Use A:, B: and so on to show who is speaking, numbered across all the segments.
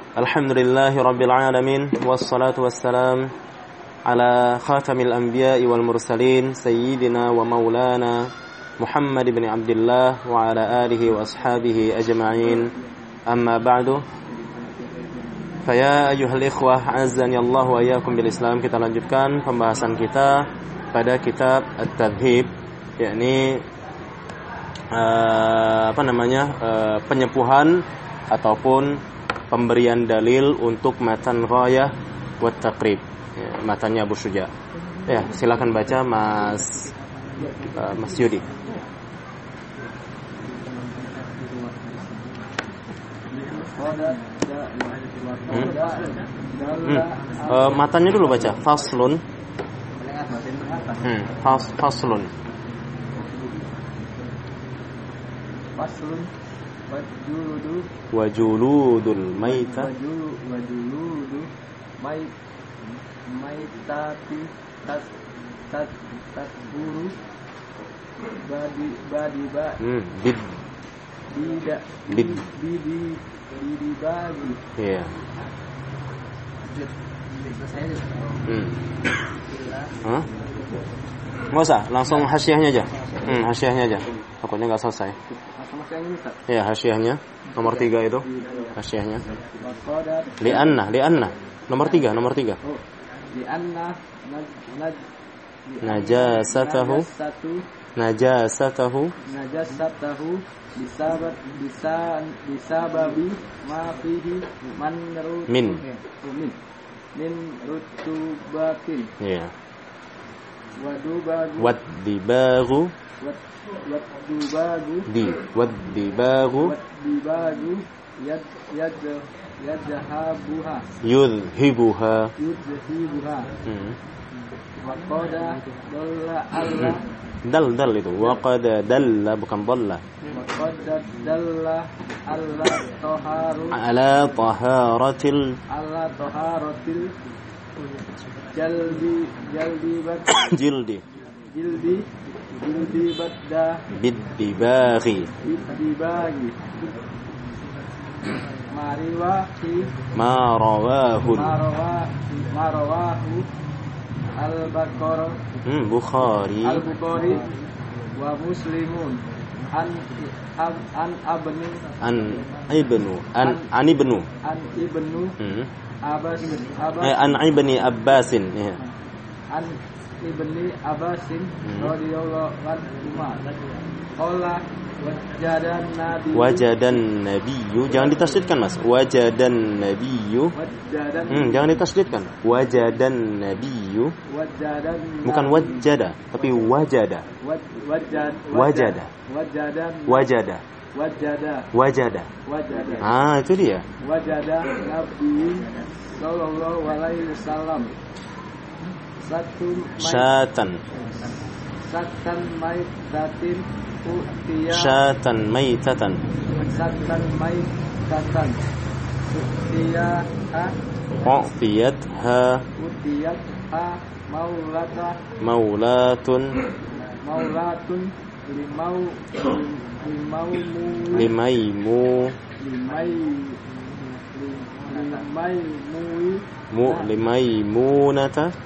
A: Alhamdulillahi Rabbil Alamin. Wassalatu wassalam ala khatamil anbiya'i wal mursalin Sayyidina wa maulana Muhammad ibn Abdullah wa ala alihi wa ashabihi ajma'in. Amma ba'du. Faya ayyuhal ikhwah, azzani Allah wa iyyakum bil Islam. Kita lanjutkan pembahasan kita pada kitab At-Tadhib, yakni penyepuhan ataupun pemberian dalil untuk matan Ghayah wa Taqrib, ya, matanya Abu Syuja. Ya, silakan baca Mas Yudi. Matanya dulu baca. Faslun. Faslun. Wajuludul maita
B: maitati tasburu badi badi.
A: Iya. Nggak usah, langsung hasyiahnya aja. Hasyiahnya aja. Takutnya nggak selesai. Ya, hasyiahnya nomor 3 itu. Hasyiahnya. Li'anna. Nomor 3.
B: Li'anna
A: najasatahu
B: bisababi ma fihi min rutubatin.
A: Ya.
B: Wadibagu
A: yudhibuha.
B: Waqada dalla Allah.
A: Dal itu. Waqada dalla, bukan dhalla.
B: Waqada dalla Allah
A: ala taharatil jildi badda bidibaghi marawahu Bukhari
B: wa Muslimun an ibnu
A: Abbasin, ya.
B: An ibni Abbasin radhiyallahu anhu. Qala
A: wajadan nabiyyu, jangan ditasydidkan Mas. Wajadan nabiyyu. Jangan ditasydidkan. Wajadan nabiyyu. Bukan wajada, tapi wajada. Wajada. Itu dia.
B: Wajada Nabi sallallahu alaihi wasallam syatan maitatan utiyatha maulatun limaimunata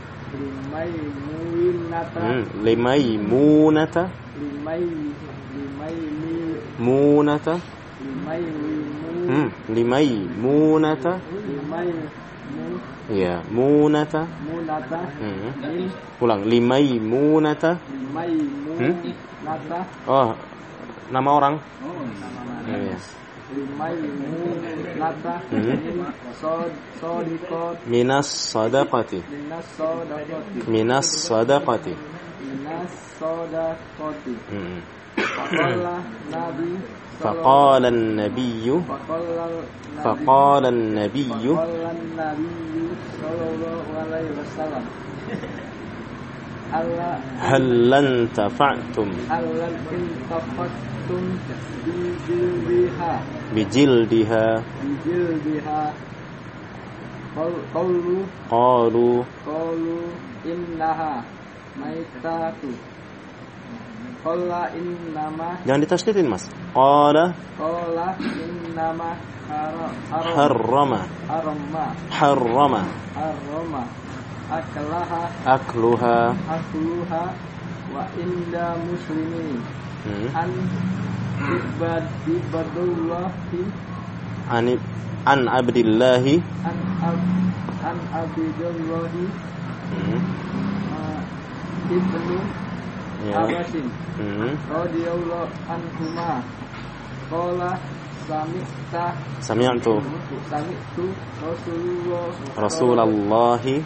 B: ya, munata. Ulang, limaimunata. Oh, nama orang. Iya. Minas sadaqati. فقال النبي صلى الله عليه وسلم هل انتفعتم بجلدها قالوا إنها maitatu. Qala innama.
A: Jangan ditasydidin, Mas. Qala
B: innama
A: harrama akluha
B: wa inda muslimin an ibadullahi
A: an abdillahi ibnu Abbasin radhiyallahu anhuma qala sami'tu Rasulallahi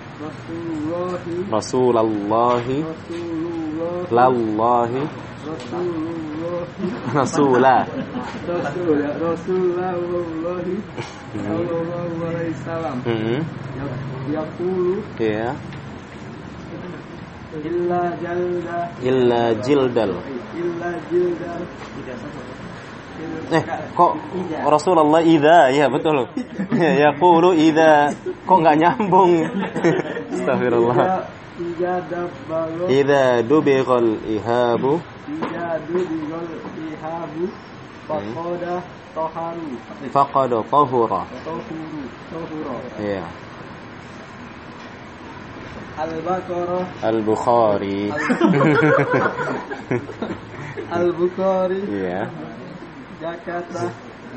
A: sallallahu alaihi wasallam yaqulu illa jildal kok Rasulullah idza, ya betul. Yaqulu idza, kok enggak nyambung. Astagfirullah. Idza dubighal ihabu faqad tahura. Ya.
B: Al-Baqarah
A: Al-Bukhari.
B: Al-Bukhari.
A: Iya.
B: Zakata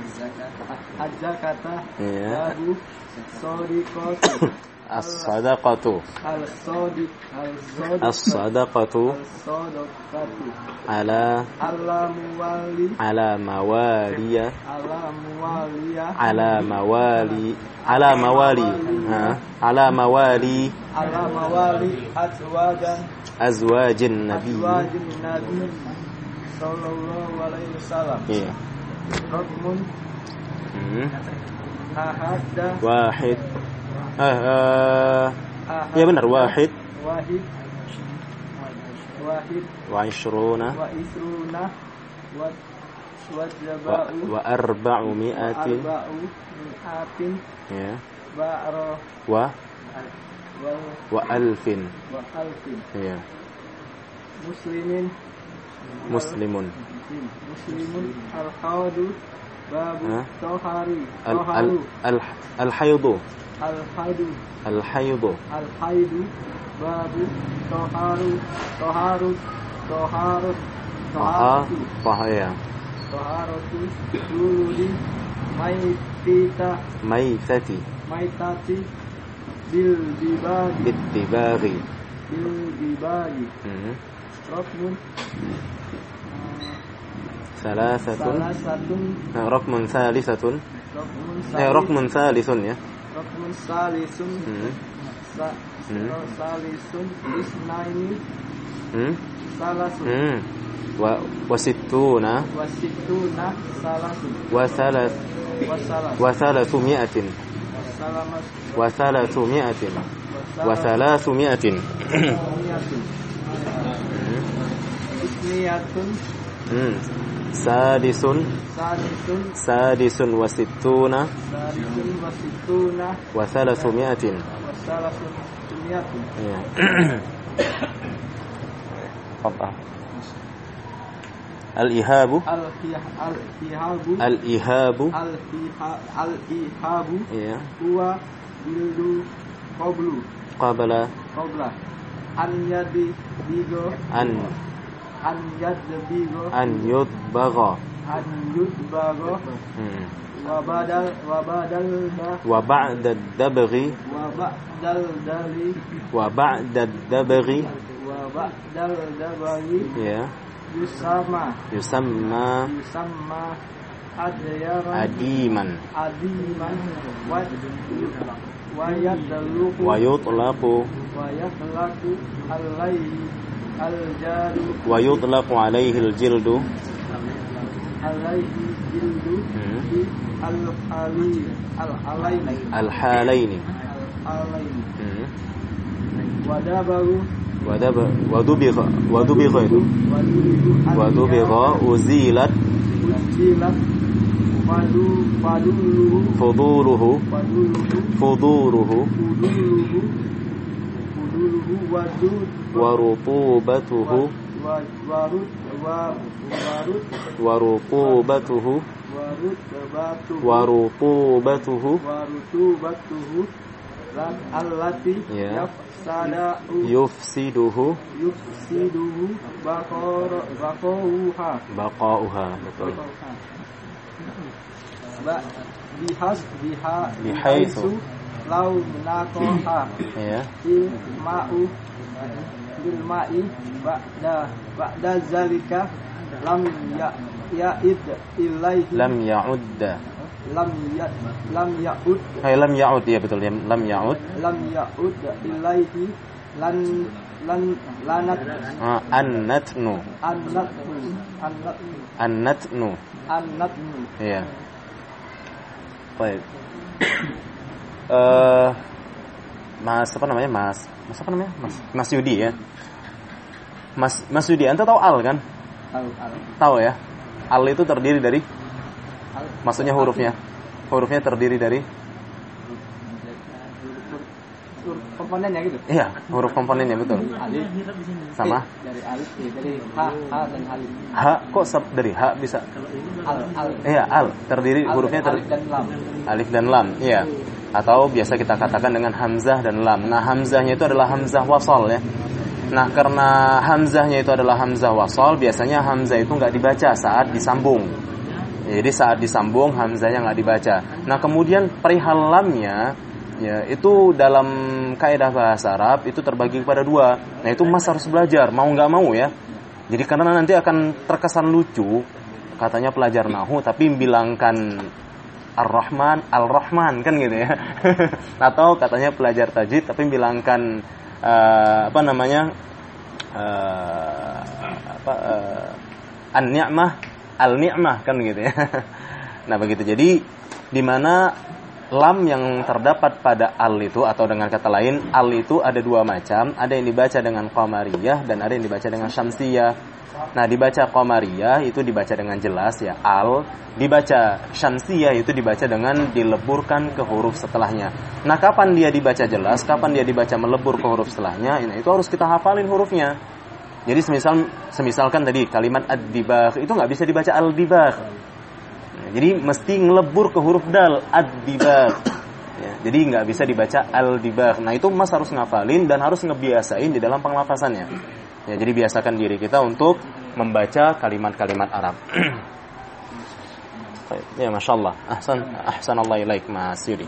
A: Iya.
B: babu sadiqatu
A: As-sadaqatu ala mawali azwajin nabi
B: sallallahu alaihi wasallam.
A: Iya.
B: Raqmun ahadda
A: wahid. Ya benar, wahid wa ishruna wa arba'u mi'atin ya wa alfin ya muslimun
B: al-haudu babu tahari
A: al-haidu babu taharatu duludi maitati bil dibagi raqmun raqmun salisun ya
B: raqmun salisun isnaini salasun
A: wasittuna salasun wa thalathmi'atin sadisun wasittuna wa thalathmi'atin apa al-ihabu ya
B: huwa bildu
A: qabla an yudbagha wa ba'da ad-dabghi ya yusamma adiman wa yutlaqu alayhi al-jildu al-halaini wadubigha uzilat fuduluhu wa rutubatuhu warutubatuhu
B: allati
A: ya
B: yufsiduhu
A: baqauha betul
B: bihaitsu law naqaha
A: ya
B: bil ma'i ba'da zalika lam ya'id ilaihi
A: lam ya'ud ya betul ya lam ya'ud ilaihi annatnu ya baik Mas Yudi ya Mas Yudi anta tahu al kan tahu ya al itu terdiri dari maksudnya hurufnya terdiri dari
B: komponennya gitu.
A: Iya, huruf komponennya betul.
B: Alif
A: sama
B: dari alif dari ha dan alif.
A: Ha kok dari ha bisa?
B: Al.
A: Iya, al terdiri hurufnya alif dan lam. Iya. Atau biasa kita katakan dengan hamzah dan lam. Nah, hamzahnya itu adalah hamzah wasal ya. Nah, karena hamzahnya itu adalah hamzah wasal, biasanya hamzah itu enggak dibaca saat disambung. Jadi saat disambung hamzahnya enggak dibaca. Nah, kemudian perihal lamnya ya itu dalam kaidah bahasa Arab itu terbagi kepada dua. Nah, itu Mas harus belajar mau enggak mau ya. Jadi karena nanti akan terkesan lucu katanya pelajar nahwu tapi bilangkan Ar-Rahman kan gitu ya. Atau katanya pelajar tajwid tapi bilangkan An-Ni'mah Al-Ni'mah kan gitu ya. Nah begitu. Jadi di mana lam yang terdapat pada al itu atau dengan kata lain al itu ada dua macam, ada yang dibaca dengan qamariyah dan ada yang dibaca dengan syamsiyah. Nah, dibaca qamariyah itu dibaca dengan jelas ya al, dibaca syamsiyah itu dibaca dengan dileburkan ke huruf setelahnya. Nah, kapan dia dibaca jelas, kapan dia dibaca melebur ke huruf setelahnya, nah, itu harus kita hafalin hurufnya. Jadi semisalkan tadi kalimat ad-dibagh itu nggak bisa dibaca al-dibagh. Nah, jadi mesti ngelebur ke huruf dal ad-dibagh. Ya, jadi nggak bisa dibaca al-dibagh. Nah, itu Mas harus ngafalin dan harus ngebiasain di dalam penglafasannya. Ya, jadi biasakan diri kita untuk membaca kalimat-kalimat Arab. Ya, Masya Allah. Ahsanallah ilaik Mas Yudi.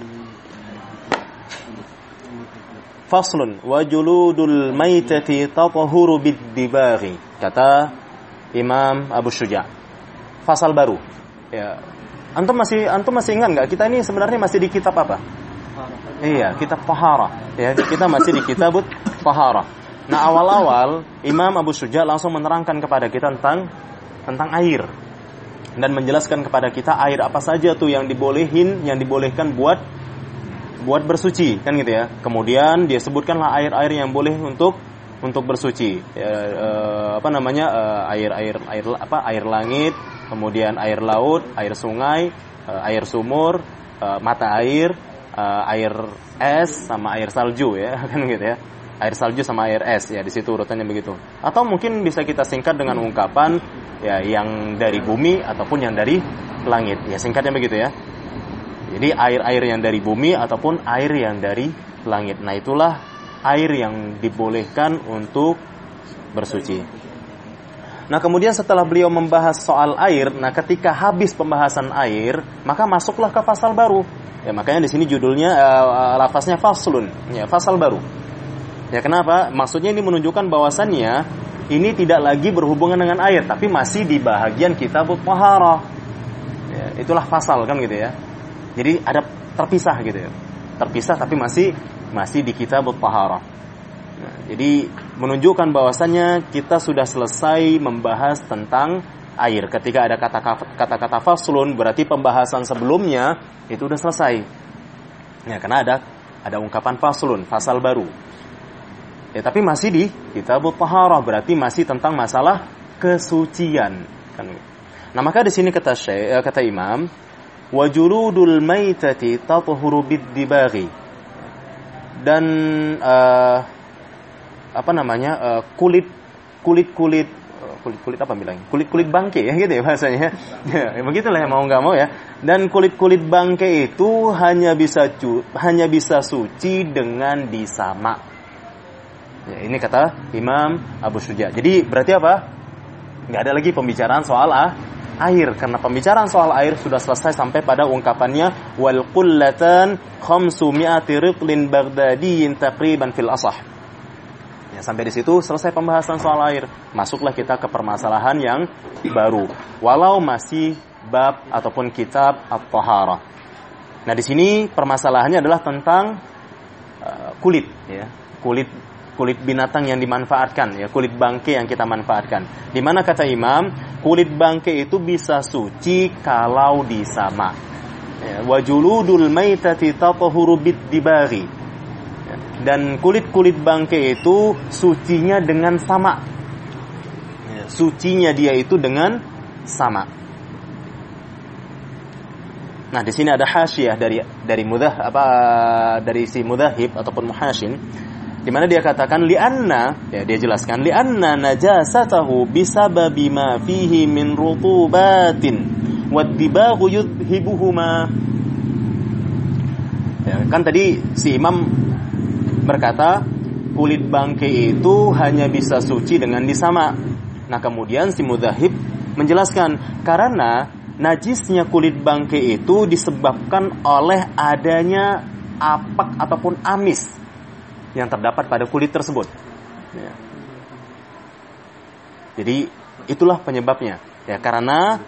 A: Faslun wa juludul maitati tatahuru bid-dibaghi. Kata Imam Abu Syuja'. Fasal baru. Ya. Antum masih ingat enggak? Kita ini sebenarnya masih di kitab apa? Iya, kitab Taharah. Ya, kita masih di kitab Taharah. Nah, awal-awal Imam Abu Syuja' langsung menerangkan kepada kita tentang air dan menjelaskan kepada kita air apa saja tuh yang dibolehkan buat bersuci kan gitu ya. Kemudian dia sebutkanlah air-air yang boleh untuk bersuci. Air langit, kemudian air laut, air sungai, air sumur, mata air, air es sama air salju ya kan gitu ya. Air salju sama air es ya, di situ urutannya begitu. Atau mungkin bisa kita singkat dengan ungkapan ya yang dari bumi ataupun yang dari langit. Ya singkatnya begitu ya. Jadi air-air yang dari bumi ataupun air yang dari langit. Nah, itulah air yang dibolehkan untuk bersuci. Nah, kemudian setelah beliau membahas soal air, nah ketika habis pembahasan air, maka masuklah ke fasal baru. Ya, makanya di sini judulnya lafaznya faslun, ya fasal baru. Ya, kenapa? Maksudnya ini menunjukkan bahwasannya ini tidak lagi berhubungan dengan air, tapi masih di bahagian kitabut taharah. Ya, itulah fasal kan gitu ya. Jadi ada terpisah gitu ya. Terpisah tapi masih di kitabut taharah. Nah, jadi menunjukkan bahwasannya kita sudah selesai membahas tentang air. Ketika ada kata-kata faslun berarti pembahasan sebelumnya itu sudah selesai. Ya, karena ada ungkapan faslun, fasal baru. Ya, tapi masih di kitabut taharah, berarti masih tentang masalah kesucian kan. Nah, maka di sini kata Imam wa juludul maitati tatahuru bid-dibaghi. Dan kulit kulit apa bilangnya? Kulit bangke ya gitu ya bahasanya. Ya, begitulah mau nggak mau ya. Dan kulit bangke itu hanya bisa suci dengan disama. Ya, ini kata Imam Abu Syuja. Jadi berarti apa? Nggak ada lagi pembicaraan soal air, karena pembicaraan soal air sudah selesai sampai pada ungkapannya wal qullatan 500 riqlin baghdadiyin taqriban fil asah. Ya, sampai di situ selesai pembahasan soal air. Masuklah kita ke permasalahan yang baru. Walau masih bab ataupun kitab at-taharah. Nah, di sini permasalahannya adalah tentang kulit ya. Kulit binatang yang dimanfaatkan ya, kulit bangke yang kita manfaatkan. Di mana kata Imam, kulit bangke itu bisa suci kalau disama. Ya, wa juludul maitati tatahuru bid-dibaghi. Ya, dan kulit bangke itu sucinya dengan sama. Ya, sucinya dia itu dengan sama. Nah, di sini ada hasyiah dari si mudahib ataupun muhasyin, di mana dia katakan li'anna, ya dia jelaskan li'anna najasatahu bisababi ma fihi min rutubatin wad-dibaghu yudhibuhuma. Ya, kan tadi si Imam berkata kulit bangke itu hanya bisa suci dengan disama. Nah, kemudian si mudhahib menjelaskan karena najisnya kulit bangke itu disebabkan oleh adanya apak ataupun amis yang terdapat pada kulit tersebut. Ya. Jadi itulah penyebabnya. Ya, karena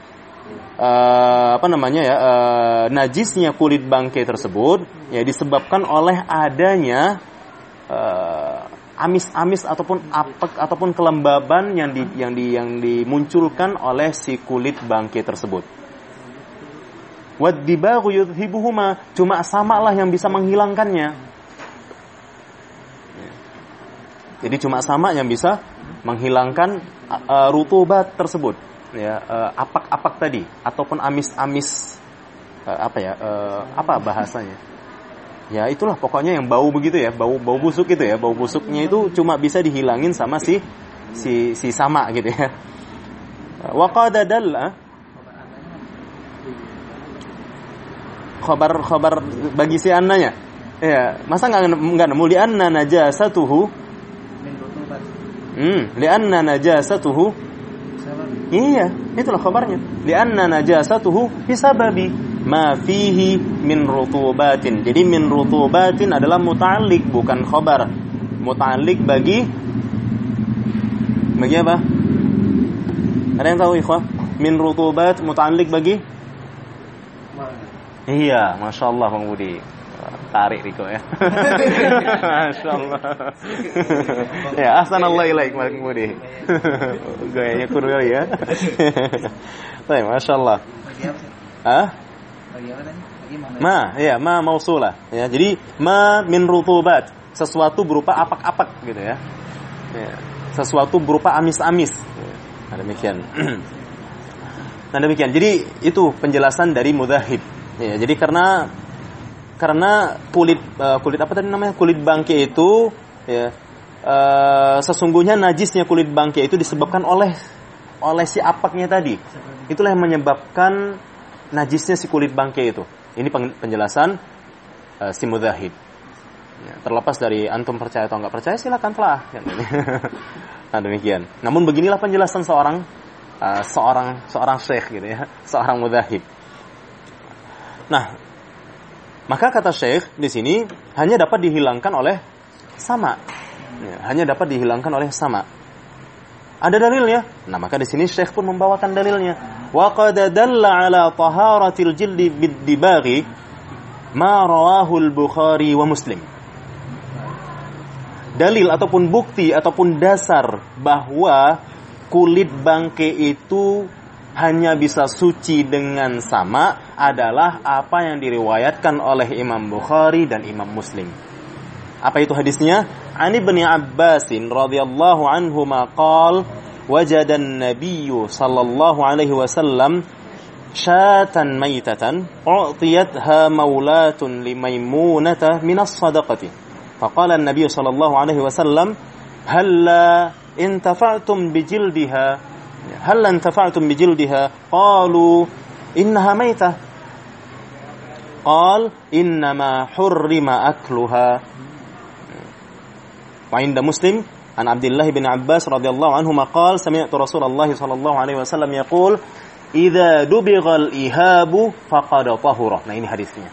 A: najisnya kulit bangke tersebut ya disebabkan oleh adanya amis-amis ataupun apek ataupun kelembaban yang dimunculkan oleh si kulit bangke tersebut. Wad-dibaghu yudhibuhuma, cuma samalah yang bisa menghilangkannya. Jadi cuma sama yang bisa menghilangkan rutubat tersebut, ya, apak-apak tadi ataupun amis-amis apa bahasanya? Ya itulah pokoknya yang bau begitu ya, bau busuk itu ya, bau busuknya itu cuma bisa dihilangin sama si sama gitu ya. Wa qad dalla khabar bagi si annanya. Ya, masa enggak nemu li anna najasatuhu lianna najasatuhu. Iya, itulah khabarnya. Lianna najasatuhu bisababi ma fihi min rutubatin. Jadi min rutubatin adalah muta'alliq bukan khabar. Muta'alliq bagi apa? Ada yang tahu ikhwah? Min rutubat muta'alliq bagi? Iya, Masya Allah Bang Budi. Tarik Riko ya. Masya Allah. Ya, ahsanallah ilaik Bang Budi. Gayanya kurang ya. Baik, Masya Allah. Ma mausulah ya. Jadi ma min rutubat, sesuatu berupa apak-apak gitu ya. Ya, sesuatu berupa amis-amis. Nah, demikian. Nah, demikian. Jadi itu penjelasan dari mudhahib. Ya, jadi karena kulit apa tadi namanya? Kulit bangke itu ya sesungguhnya najisnya kulit bangke itu disebabkan oleh si apaknya tadi. Itulah yang menyebabkan najisnya si kulit bangke itu. Ini penjelasan si mudhahib. Ya, terlepas dari antum percaya atau enggak percaya silakan telah. Nah, demikian. Namun beginilah penjelasan seorang syekh gitu ya, seorang mudhahib. Nah, maka kata syekh di sini hanya dapat dihilangkan oleh sama. Ya, hanya dapat dihilangkan oleh sama. Ada dalilnya. Nah, maka di sini syekh pun membawakan dalilnya. Wa qad dalla ala taharatil jildi bid-dibaghi ma rawahu al-Bukhari wa Muslim. Dalil ataupun bukti ataupun dasar bahwa kulit bangke itu hanya bisa suci dengan sama adalah apa yang diriwayatkan oleh Imam Bukhari dan Imam Muslim. Apa itu hadisnya? Ani bin Abbas radhiyallahu anhuma qala wajada an-nabiy sallallahu alaihi wasallam syatan maitatan u'tiyatha maulatun li Maimunah min as-sadaqati. Faqala an-nabiy sallallahu alaihi wasallam halla intafa'tum bijildiha hal intafa'tum bijildiha qalu innaha maitah qal innama hurrima akluha. Wa inda Muslim an Abdullah bin Abbas radhiyallahu anhu qala sami'tu Rasulullah sallallahu alaihi wasallam yaqul idza dubighal ihabu faqad tahura. Nah, ini hadisnya.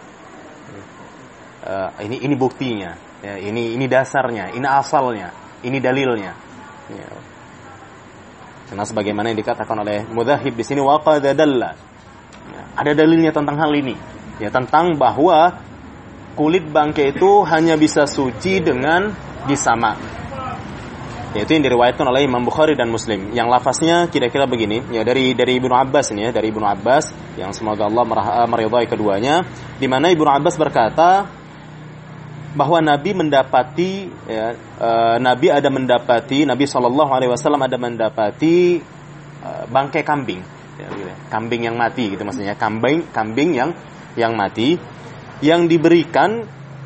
A: Ini buktinya. Ya, ini dasarnya, ini asalnya, ini dalilnya. Ya. Karena sebagaimana yang dikatakan oleh Mudzahib di sini waqad dalla. Ya, ada dalilnya tentang hal ini. Ya, tentang bahwa kulit bangkai itu hanya bisa suci dengan disama. Yaitu yang diriwayatkan oleh Imam Bukhari dan Muslim. Yang lafaznya kira-kira begini, ya dari Ibnu Abbas ini ya, dari Ibnu Abbas yang semoga Allah meridhai keduanya, di mana Ibnu Abbas berkata bahwa Nabi mendapati ya, Nabi Shallallahu Alaihi Wasallam ada mendapati bangkai kambing, ya, gitu. Kambing yang mati gitu maksudnya, kambing yang mati yang diberikan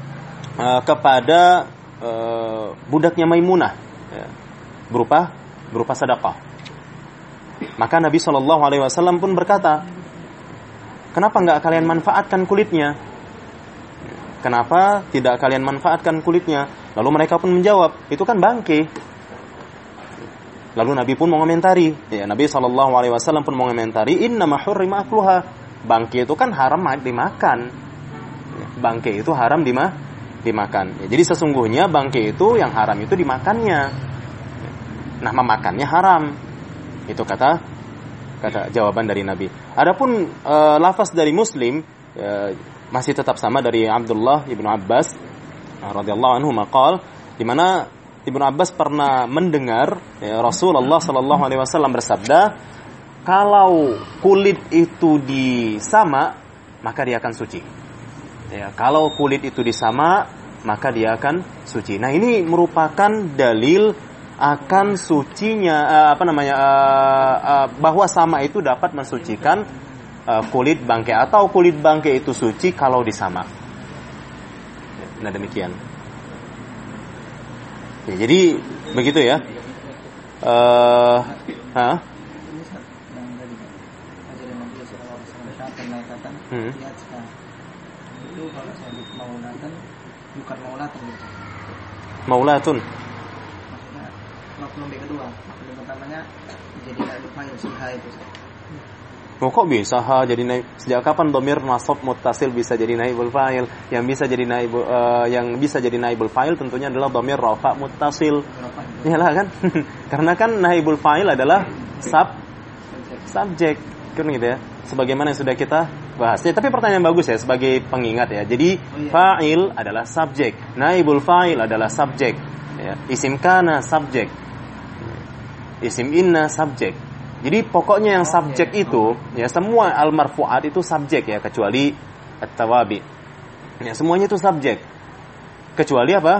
A: kepada budaknya Maimunah, ya, berupa sedekah. Maka Nabi Shallallahu Alaihi Wasallam pun berkata, kenapa nggak kalian manfaatkan kulitnya? Kenapa tidak kalian manfaatkan kulitnya? Lalu mereka pun menjawab, itu kan bangkai. Lalu Nabi pun mengomentari, ya, Nabi SAW pun mengomentari, innama hurrima akluha. Bangkai itu kan haram dimakan. Bangkai itu haram dimakan. Ya, jadi sesungguhnya bangkai itu yang haram itu dimakannya. Nah, memakannya haram. Itu kata jawaban dari Nabi. Adapun lafaz dari Muslim, masih tetap sama dari Abdullah ibnu Abbas radhiyallahu anhu maqal, di mana Ibnu Abbas pernah mendengar ya, Rasulullah sallallahu alaihi wasallam bersabda, kalau kulit itu disama maka dia akan suci. Ya, kalau kulit itu disama maka dia akan suci. Nah, ini merupakan dalil akan sucinya bahwa sama itu dapat mensucikan kulit bangkai, atau kulit bangkai itu suci kalau disama. Nah, demikian. Ya, jadi begitu ya.
B: Itu kalau saya maulatan bukan maulatan.
A: Maulatun.
B: Maksudnya maklum kedua. Maklum pertamanya jadi naib fa'il siha itu.
A: Oh, kok bisa jadi naib? Sejak kapan dhamir nasab muttasil bisa jadi naibul fa'il? Yang bisa jadi naibul fa'il tentunya adalah dhamir rafa muttasil. Iyalah kan? Karena kan naibul fa'il adalah subjek kan gitu ya. Sebagaimana yang sudah kita bahas. Ya, tapi pertanyaan bagus ya sebagai pengingat ya. Jadi fa'il adalah subjek, naibul fa'il adalah subjek. Ya. Isim kana subjek. Isim inna subjek. Jadi pokoknya yang subjek itu ya semua al-marfu'at itu subjek ya, kecuali at-tawabi. Ya, semuanya itu subjek. Kecuali apa?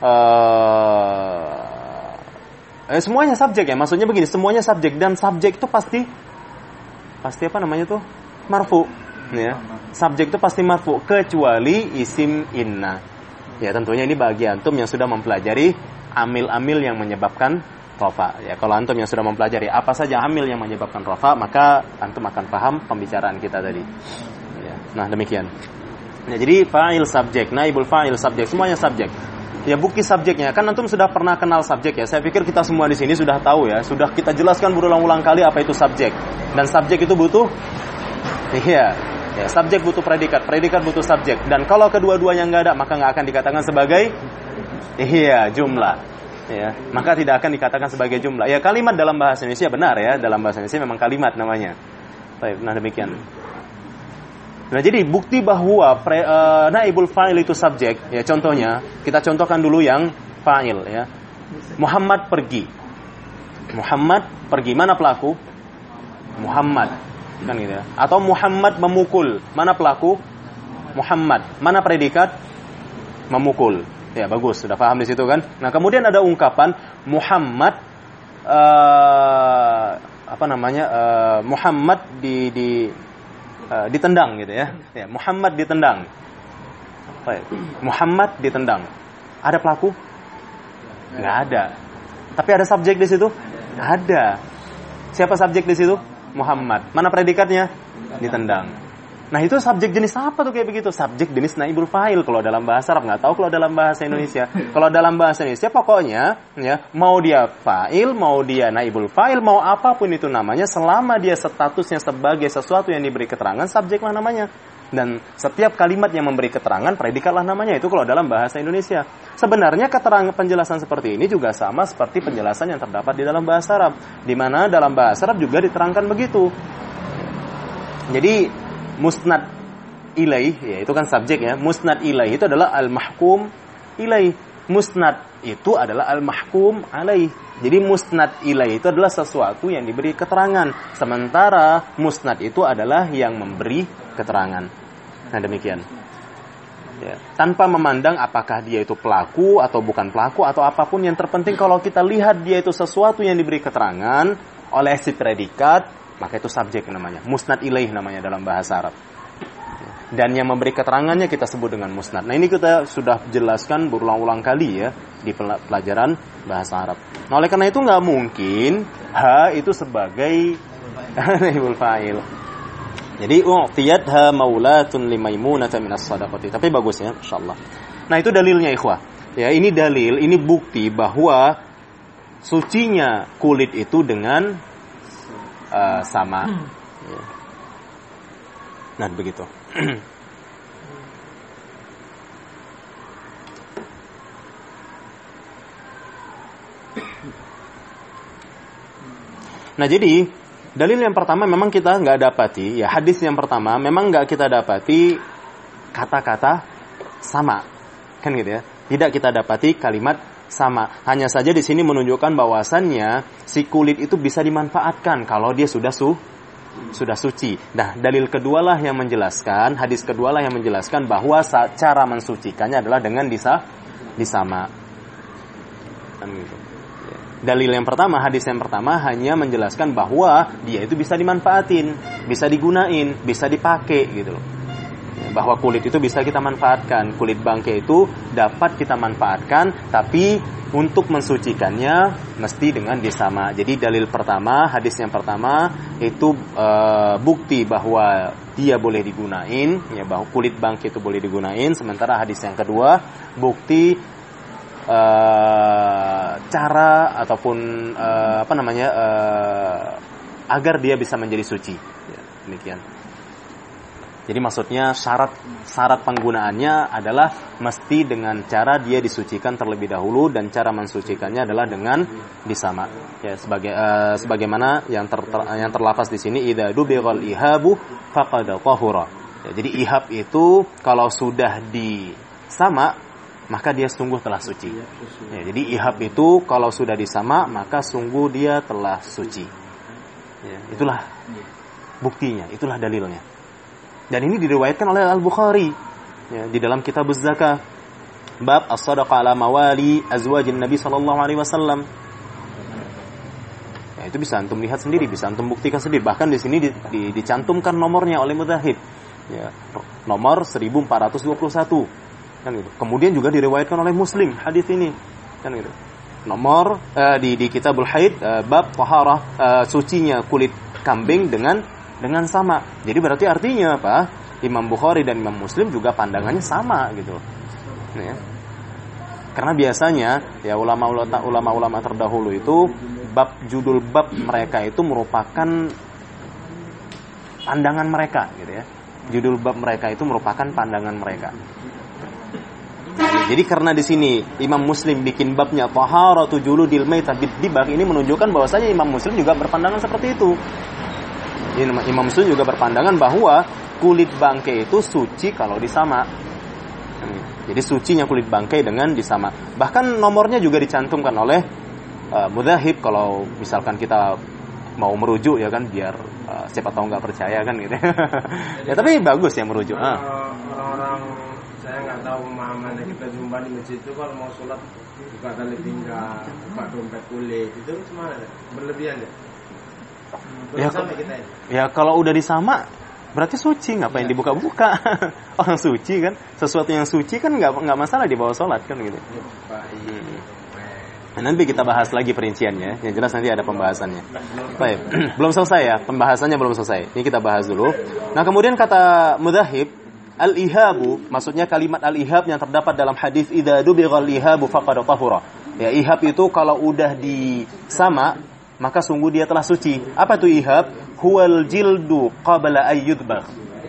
A: Semuanya subjek ya. Maksudnya begini, semuanya subjek, dan subjek itu pasti apa namanya tuh? Marfu. Ya. Subjek itu pasti marfu kecuali isim inna. Ya, tentunya ini bagi antum yang sudah mempelajari amil-amil yang menyebabkan rafa. Ya, kalau antum yang sudah mempelajari apa saja amil yang menyebabkan rafa, maka antum akan paham pembicaraan kita tadi. Ya, nah demikian. Ya, jadi fa'il subjek, naibul fa'il subjek, semuanya subjek. Ya, bukti subjeknya kan antum sudah pernah kenal subjek ya. Saya pikir kita semua di sini sudah tahu ya, sudah kita jelaskan berulang-ulang kali apa itu subjek. Dan subjek itu butuh ya, subjek butuh predikat, predikat butuh subjek. Dan kalau kedua-duanya nggak ada, maka nggak akan dikatakan sebagai jumlah. Ya, maka tidak akan dikatakan sebagai jumlah. Ya, kalimat dalam bahasa Indonesia benar ya, dalam bahasa Indonesia memang kalimat namanya. Baik, nah demikian. Nah, jadi bukti bahwa naibul fa'il itu subjek, ya contohnya, kita contohkan dulu yang fa'il ya. Muhammad pergi. Muhammad pergi, mana pelaku? Muhammad. Kan gitu ya. Atau Muhammad memukul, mana pelaku? Muhammad. Mana predikat? Memukul. Ya, bagus, sudah paham di situ kan? Nah, kemudian ada ungkapan Muhammad Muhammad ditendang gitu ya. Ya, Muhammad ditendang. Baik. Muhammad ditendang. Ada pelaku? Enggak ada. Tapi ada subjek di situ? Ada. Siapa subjek di situ? Muhammad. Mana predikatnya? Ditendang. Nah itu subjek jenis apa tuh kayak begitu? Subjek jenis naibul fa'il kalau dalam bahasa Arab, nggak tahu kalau dalam bahasa Indonesia. Kalau dalam bahasa Indonesia pokoknya ya mau dia fa'il, mau dia naibul fa'il, mau apapun itu namanya, selama dia statusnya sebagai sesuatu yang diberi keterangan, subjeklah namanya. Dan setiap kalimat yang memberi keterangan, predikatlah namanya. Itu kalau dalam bahasa Indonesia. Sebenarnya keterangan penjelasan seperti ini juga sama seperti penjelasan yang terdapat di dalam bahasa Arab, di mana dalam bahasa Arab juga diterangkan begitu. Jadi musnad ilaih, ya itu kan subjek ya. Musnad ilaih itu adalah al-mahkum ilaih. Musnad itu adalah al-mahkum alaih. Jadi musnad ilaih itu adalah sesuatu yang diberi keterangan. Sementara musnad itu adalah yang memberi keterangan. Nah demikian. Ya. Tanpa memandang apakah dia itu pelaku atau bukan pelaku atau apapun, yang terpenting kalau kita lihat dia itu sesuatu yang diberi keterangan oleh si predikat, maka itu subjek namanya. Musnad ilaih namanya dalam bahasa Arab. Dan yang memberi keterangannya kita sebut dengan musnad. Nah ini kita sudah jelaskan berulang-ulang kali ya di pelajaran bahasa Arab. Nah oleh karena itu nggak mungkin ha itu sebagai naibul fa'il. Jadi u'tiyatha maulatun limaimunata minas sadaqati. Tapi bagus ya, insyaallah. Nah itu dalilnya ikhwah. Ya ini dalil, ini bukti bahwa sucinya kulit itu dengan sama. Ya. Nah begitu. Nah jadi dalil yang pertama memang kita nggak dapati, ya hadis yang pertama memang nggak kita dapati kata-kata sama, kan gitu ya. Tidak kita dapati kalimat sama. Hanya saja di sini menunjukkan bahwasannya si kulit itu bisa dimanfaatkan kalau dia sudah suci. Nah, dalil kedualah yang menjelaskan, hadis kedualah yang menjelaskan bahwa cara mensucikannya adalah dengan disama. Kan gitu. Dalil yang pertama, hadis yang pertama hanya menjelaskan bahwa dia itu bisa dimanfaatin, bisa digunain, bisa dipakai gitu loh. Bahwa kulit itu bisa kita manfaatkan, kulit bangkai itu dapat kita manfaatkan, tapi untuk mensucikannya mesti dengan disama. Jadi dalil pertama, hadis yang pertama itu bukti bahwa dia boleh digunain, ya bahwa kulit bangkai itu boleh digunain. Sementara hadis yang kedua bukti cara ataupun agar dia bisa menjadi suci. Ya, demikian. Jadi maksudnya syarat penggunaannya adalah mesti dengan cara dia disucikan terlebih dahulu, dan cara mensucikannya adalah dengan disama. Ya sebagaimana yang terlafaz di sini, idza dubighal ihabu faqad tahura. Ya, jadi ihab itu kalau sudah disama maka dia sungguh telah suci. Ya, jadi ihab itu kalau sudah disama maka sungguh dia telah suci. Ya, itulah buktinya, itulah dalilnya. Dan ini diriwayatkan oleh Al-Bukhari ya, di dalam kitab Az-Zakah, bab as-sadaqah ala mawali azwajin Nabi sallallahu alaihi wasallam. Ya, itu bisa antum lihat sendiri, bisa antum buktikan sendiri. Bahkan di sini dicantumkan nomornya oleh mudhahib. Ya, nomor 1421. Kan gitu. Kemudian juga diriwayatkan oleh Muslim hadis ini. Kan gitu. Nomor di Kitabul Haid bab taharah sucinya kulit kambing dengan sama. Jadi berarti artinya apa? Imam Bukhari dan Imam Muslim juga pandangannya sama gitu. Ya. Karena biasanya ya ulama-ulama terdahulu itu judul bab mereka itu merupakan pandangan mereka gitu ya. Judul bab mereka itu merupakan pandangan mereka. Jadi karena di sini Imam Muslim bikin babnya taharatu juludil maitah bid-dibagh, ini menunjukkan bahwasanya Imam Muslim juga berpandangan seperti itu. Imam Muslim juga berpandangan bahwa kulit bangkai itu suci kalau disama. Jadi sucinya kulit bangkai dengan disama. Bahkan nomornya juga dicantumkan oleh mudhahib kalau misalkan kita mau merujuk ya kan, biar siapa tahu nggak percaya kan gitu. Ya tapi bagus ya merujuk.
C: Orang-orang saya nggak tahu pemahamannya, kita jumpa di masjid itu kalau mau sholat buka tali pinggang, buka dompet kulit, itu gimana? Berlebihan ya? Ya kalau udah disama berarti suci, ngapain dibuka-buka? Orang suci kan, sesuatu yang suci kan nggak masalah dibawa sholat kan gitu.
A: Nanti kita bahas lagi perinciannya. Yang jelas nanti ada pembahasannya. Baik, belum selesai ya, pembahasannya belum selesai. Ini kita bahas dulu. Nah, kemudian kata Mudzahib, al-ihabu, maksudnya kalimat al-ihab yang terdapat dalam hadis idza dubigha al-ihabu faqad tahura. Ya, ihab itu kalau udah disama, maka sungguh dia telah suci. Apa itu ihab? Huwal jildu qabla ayyudbagh.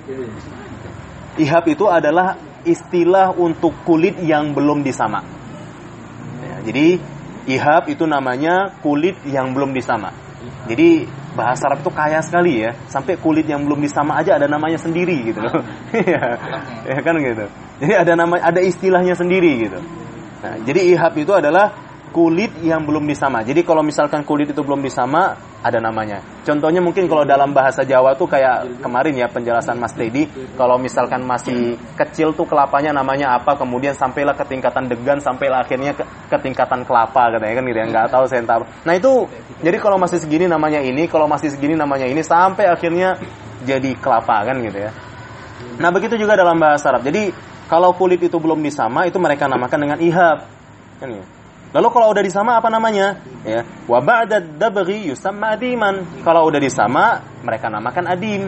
A: Ihab itu adalah istilah untuk kulit yang belum disama. Ya, jadi ihab itu namanya kulit yang belum disama. Jadi bahasa Arab itu kaya sekali ya, sampai kulit yang belum disama aja ada namanya sendiri gitu loh. Ya kan gitu. Jadi ada istilahnya sendiri gitu. Nah, jadi ihab itu adalah kulit yang belum disama. Jadi kalau misalkan kulit itu belum disama, ada namanya. Contohnya mungkin kalau dalam bahasa Jawa tuh kayak kemarin ya penjelasan Mas Teddy, kalau misalkan masih kecil tuh kelapanya namanya apa, kemudian sampailah ke tingkatan degan, sampailah akhirnya ke tingkatan kelapa katanya kan gitu ya. Nggak tahu saya entah. Nah itu, jadi kalau masih segini namanya ini, kalau masih segini namanya ini, sampai akhirnya jadi kelapa kan gitu ya. Nah begitu juga dalam bahasa Arab. Jadi kalau kulit itu belum disama, itu mereka namakan dengan ihab kan gitu. Lalu kalau udah disama apa namanya? Ya, wa ba'da dabghi yusamma adiman. Kalau udah disama, mereka namakan adim.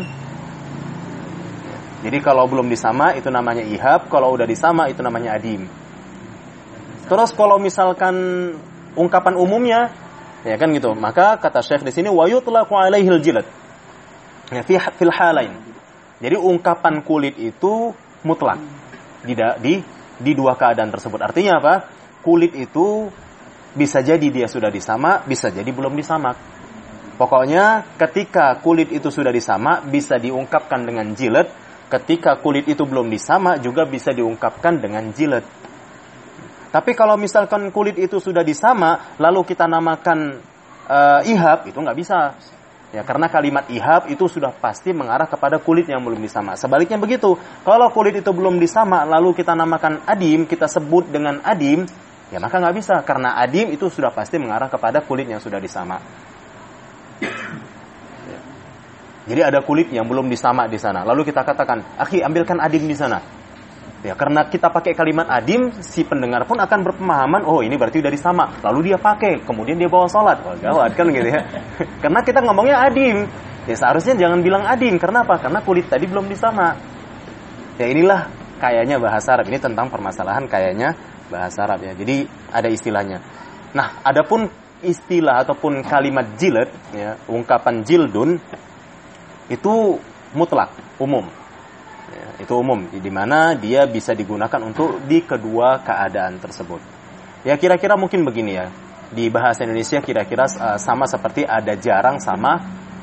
A: Jadi kalau belum disama itu namanya ihab, kalau udah disama itu namanya adim. Terus kalau misalkan ungkapan umumnya, ya kan gitu. Maka kata Syekh di sini wa yutlaqu 'alaihil jilad. Ya, fil halain. Jadi ungkapan kulit itu mutlak di dua keadaan tersebut. Artinya apa? Kulit itu bisa jadi dia sudah disama, bisa jadi belum disama. Pokoknya ketika kulit itu sudah disama, bisa diungkapkan dengan jilad. Ketika kulit itu belum disama, juga bisa diungkapkan dengan jilad. Tapi kalau misalkan kulit itu sudah disama, lalu kita namakan ihab, itu nggak bisa. Ya, karena kalimat ihab itu sudah pasti mengarah kepada kulit yang belum disama. Sebaliknya begitu, kalau kulit itu belum disama, lalu kita namakan adim, kita sebut dengan adim, ya maka nggak bisa, karena adim itu sudah pasti mengarah kepada kulit yang sudah disama. Jadi ada kulit yang belum disama di sana. Lalu kita katakan, akhi ambilkan adim di sana. Ya, karena kita pakai kalimat adim, si pendengar pun akan berpemahaman, oh ini berarti udah disama. Lalu dia pakai, kemudian dia bawa sholat. Wah gawat kan gitu ya. Karena kita ngomongnya adim. Ya seharusnya jangan bilang adim. Karena apa? Karena kulit tadi belum disama. Ya inilah kayaknya bahasa Arab. Ini tentang permasalahan kayaknya bahasa Arab ya. Jadi ada istilahnya. Nah, adapun istilah ataupun kalimat jilad ya, ungkapan jildun itu mutlak, umum. Ya, itu umum di mana dia bisa digunakan untuk di kedua keadaan tersebut. Ya kira-kira mungkin begini ya. Di bahasa Indonesia kira-kira sama seperti ada jarang sama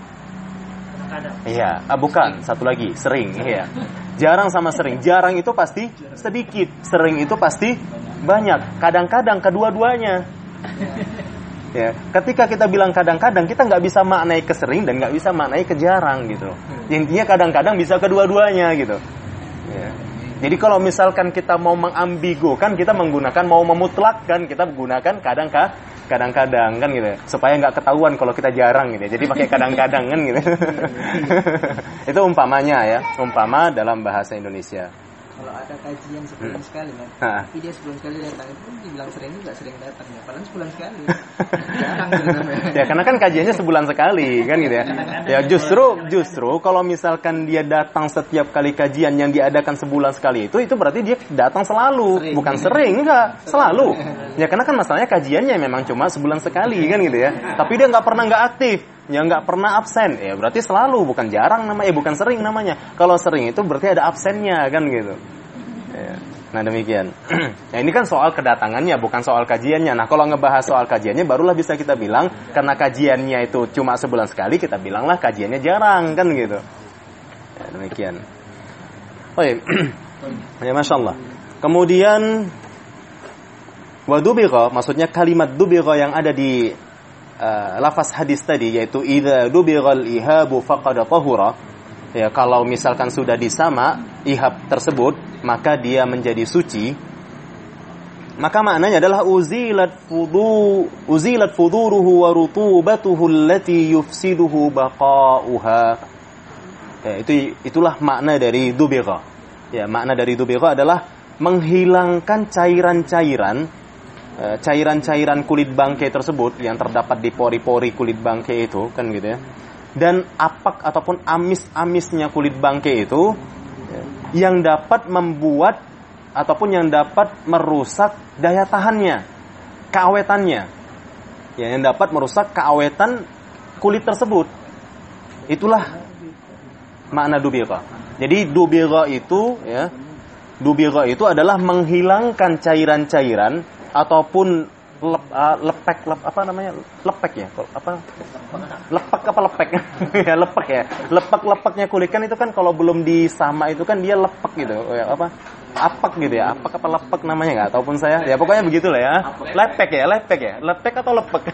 A: iya, bukan, satu lagi, sering iya. Jarang sama sering. Jarang itu pasti sedikit, sering itu pasti banyak, kadang-kadang kedua-duanya. Ya, ketika kita bilang kadang-kadang, kita nggak bisa maknai ke sering dan nggak bisa maknai ke jarang gitu. Intinya kadang-kadang bisa kedua-duanya gitu. Ya. Jadi kalau misalkan kita mau mengambigukan, kita menggunakan mau memutlakkan, kita menggunakan kadang-kadang kan gitu. Supaya nggak ketahuan kalau kita jarang gitu. Jadi pakai kadang-kadang kan gitu. Itu umpamanya ya, umpama dalam bahasa Indonesia.
B: Kalau ada kajian sebulan sekali kan, tapi dia sebulan sekali datang, itu dibilang sering juga sering datang ya, padahal sebulan sekali. Jarang gitu namanya.
A: Ya karena kan kajiannya sebulan sekali kan gitu ya. Ya justru kalau misalkan dia datang setiap kali kajian yang diadakan sebulan sekali itu berarti dia datang selalu, sering. Bukan sering, enggak, selalu. Ya karena kan masalahnya kajiannya memang cuma sebulan sekali kan gitu ya. Tapi dia nggak pernah nggak aktif. Yang nggak pernah absen, ya berarti selalu, bukan jarang namanya, bukan sering namanya. Kalau sering itu berarti ada absennya kan gitu. Ya. Nah demikian. Nah ini kan soal kedatangannya, bukan soal kajiannya. Nah kalau ngebahas soal kajiannya, barulah bisa kita bilang karena kajiannya itu cuma sebulan sekali, kita bilanglah kajiannya jarang kan gitu. Ya, demikian. Oh iya. Ya masya Allah. Kemudian wadubigha, maksudnya kalimat dubigha yang ada di lafaz hadis tadi yaitu idza dubighal ihabu faqad tahura. Ya kalau misalkan sudah disama ihab tersebut maka dia menjadi suci. Maka maknanya adalah uzilat fuduruhu wa rutubatuhu allati yufsiduhu baqa'uha. Ya itulah makna dari dubigha. Ya makna dari dubigha adalah menghilangkan cairan-cairan cairan-cairan kulit bangkai tersebut yang terdapat di pori-pori kulit bangkai itu kan gitu ya, dan apak ataupun amis-amisnya kulit bangkai itu yang dapat membuat ataupun yang dapat merusak daya tahannya, keawetannya, ya, yang dapat merusak keawetan kulit tersebut. Itulah makna dubigha. Jadi dubigha itu ya, dubigha itu adalah menghilangkan cairan-cairan ataupun lepek ya, lepek-lepeknya kulit kan itu kan kalau belum disama itu kan dia lepek gitu ya, apak gitu ya, apak apa lepek namanya nggak ataupun saya ya, pokoknya begitulah ya, lepek atau lepek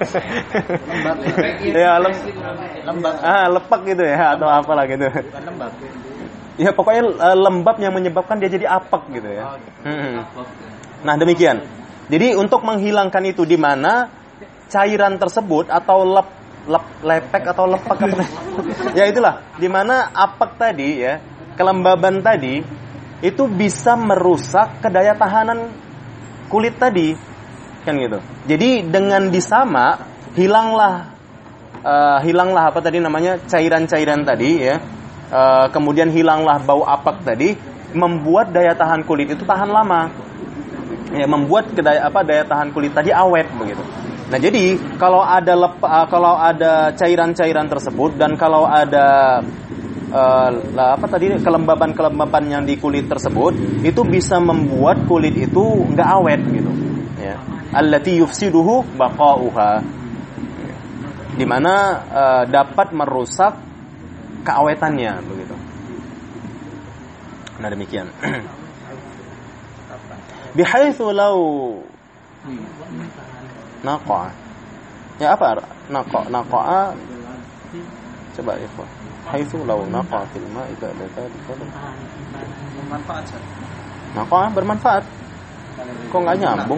A: ya, lepek gitu ya atau apalah gitu ya, pokoknya lembab yang menyebabkan dia jadi apak gitu ya. Nah demikian. Jadi untuk menghilangkan itu, di mana cairan tersebut atau lepek atau lepek ya itulah, di mana apak tadi ya, kelembaban tadi itu bisa merusak kedaya tahanan kulit tadi kan gitu. Jadi dengan disama hilanglah apa tadi namanya, cairan-cairan tadi ya, kemudian hilanglah bau apak tadi, membuat daya tahan kulit itu tahan lama. Ya, membuat daya tahan kulit tadi awet begitu. Nah, jadi kalau ada cairan-cairan tersebut dan kalau ada kelembaban yang di kulit tersebut, itu bisa membuat kulit itu enggak awet gitu. Ya. Allati yufsiduhu baqa'uha. Di mana dapat merusak keawetannya begitu. Nah, demikian. Bihaitsu law naqa. Ya apa naqa? Coba ya, Pak. Haitsu law naqa fil ma'i ba'da dzalika.
B: Bermanfaat.
A: Naqa bermanfaat. Kok enggak nyambung?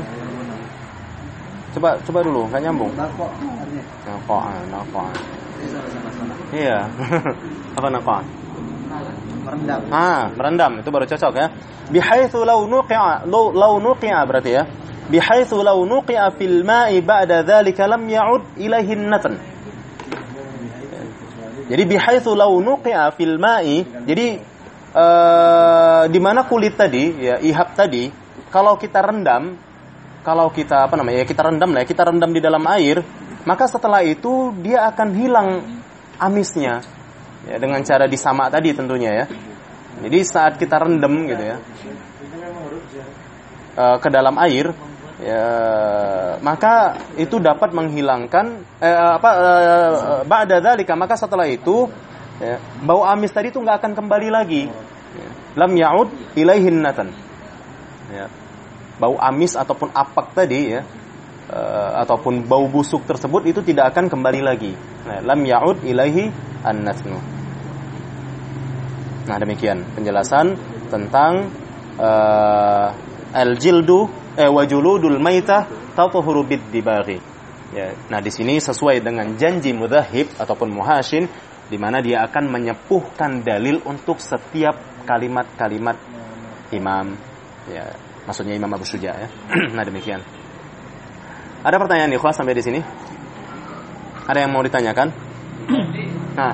A: Coba dulu, enggak nyambung. Naqa. Iya. Apa naqa? Merendam. Merendam itu baru cocok ya. Bihaitsu law nuqi'a berarti ya. Bihaitsu law nuqi'a fil ma'i ba'da dzalika lam ya'ud ilaihi an-natn. Jadi bihaitsu law nuqi'a fil ma'i, jadi di mana kulit tadi ya, ihab tadi, kalau kita rendam di dalam air, maka setelah itu dia akan hilang amisnya. Ya, dengan cara disamak tadi tentunya ya. Jadi saat kita rendam gitu ya, ke dalam air ya, maka itu dapat menghilangkan ba'da dzalika, maka setelah itu ya, bau amis tadi itu enggak akan kembali lagi. Ya. Lam ya'ud ilaihin natan. Ya. Bau amis ataupun apak tadi ya, ataupun bau busuk tersebut itu tidak akan kembali lagi. Nah, lam ya'ud ilaihi an-natnu. Nah, demikian penjelasan tentang al-jildu wa juludul maitah tatahuru bid-dibaghi. Ya, nah di sini sesuai dengan janji mudhahib ataupun muhashin, di mana dia akan menyepuhkan dalil untuk setiap kalimat-kalimat imam. Ya, maksudnya Imam Abu Syuja ya. Nah, demikian. Ada pertanyaan ikhwah sampai di sini? Ada yang mau ditanyakan? Nah,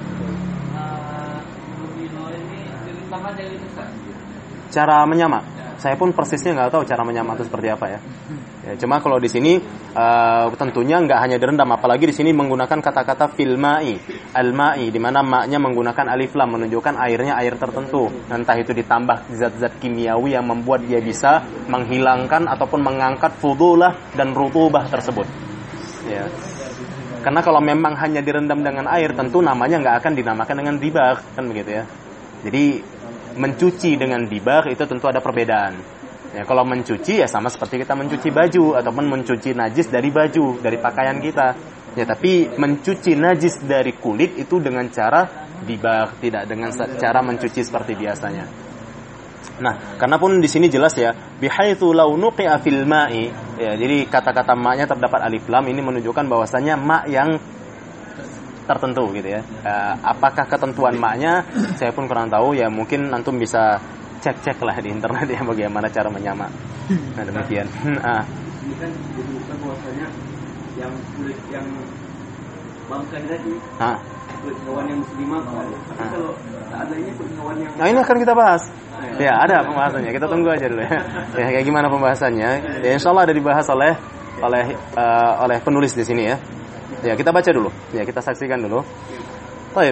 A: cara menyamak, saya pun persisnya nggak tahu cara menyamak itu seperti apa ya. Ya, cuma kalau di sini tentunya nggak hanya direndam, apalagi di sini menggunakan kata-kata fil ma'i, al-ma'i, di mana ma-nya menggunakan alif lam menunjukkan airnya air tertentu. Entah itu ditambah zat-zat kimiawi yang membuat dia bisa menghilangkan ataupun mengangkat fudulah dan rutubah tersebut. Ya. Karena kalau memang hanya direndam dengan air, tentu namanya nggak akan dinamakan dengan dibagh, kan begitu ya. Jadi mencuci dengan dibagh itu tentu ada perbedaan. Ya, kalau mencuci ya sama seperti kita mencuci baju ataupun mencuci najis dari baju, dari pakaian kita. Ya, tapi mencuci najis dari kulit itu dengan cara dibagh, tidak dengan cara mencuci seperti biasanya. Nah, karena pun di sini jelas ya, bihaitsu law nuqi'a fil ma'i. Ya, jadi kata-kata ma-nya terdapat alif lam, ini menunjukkan bahwasanya ma yang tertentu gitu ya. Apakah ketentuan maknya saya pun kurang tahu ya, mungkin antum bisa cek-cek lah di internet ya bagaimana cara menyamak. Nah, demikian.
D: ini kan disebutkan bahwasanya yang kulit yang bangkai tadi kulit hewan yang muslimah kan. Tapi kalau seandainya kulit hewan yang
A: Nah, ini akan kita bahas. Ya, ada pembahasannya. Kita tunggu aja dulu ya. Ya, kayak gimana pembahasannya? Ya, insyaallah ada dibahas oleh penulis di sini ya. Ya, kita baca dulu. Ya, kita saksikan dulu. Baik.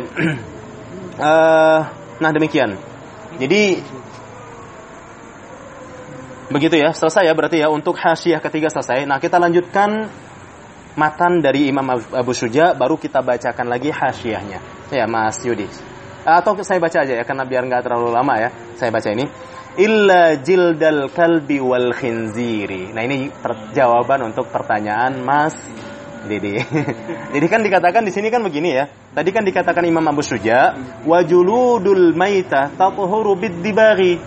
A: Nah, demikian. Jadi begitu ya, selesai ya berarti ya untuk hasyiah ketiga selesai. Nah, kita lanjutkan matan dari Imam Abu Syuja, baru kita bacakan lagi hasyiahnya. Ya, Mas Yudi. Atau saya baca aja ya, karena biar nggak terlalu lama ya. Saya baca ini. Illa jildal kalbi wal khinziri. Nah, ini jawaban untuk pertanyaan Mas Didi. Jadi kan dikatakan di sini kan begini ya. Tadi kan dikatakan Imam Abu Syuja, wajuludul maitah tathuru bid-dibaghi.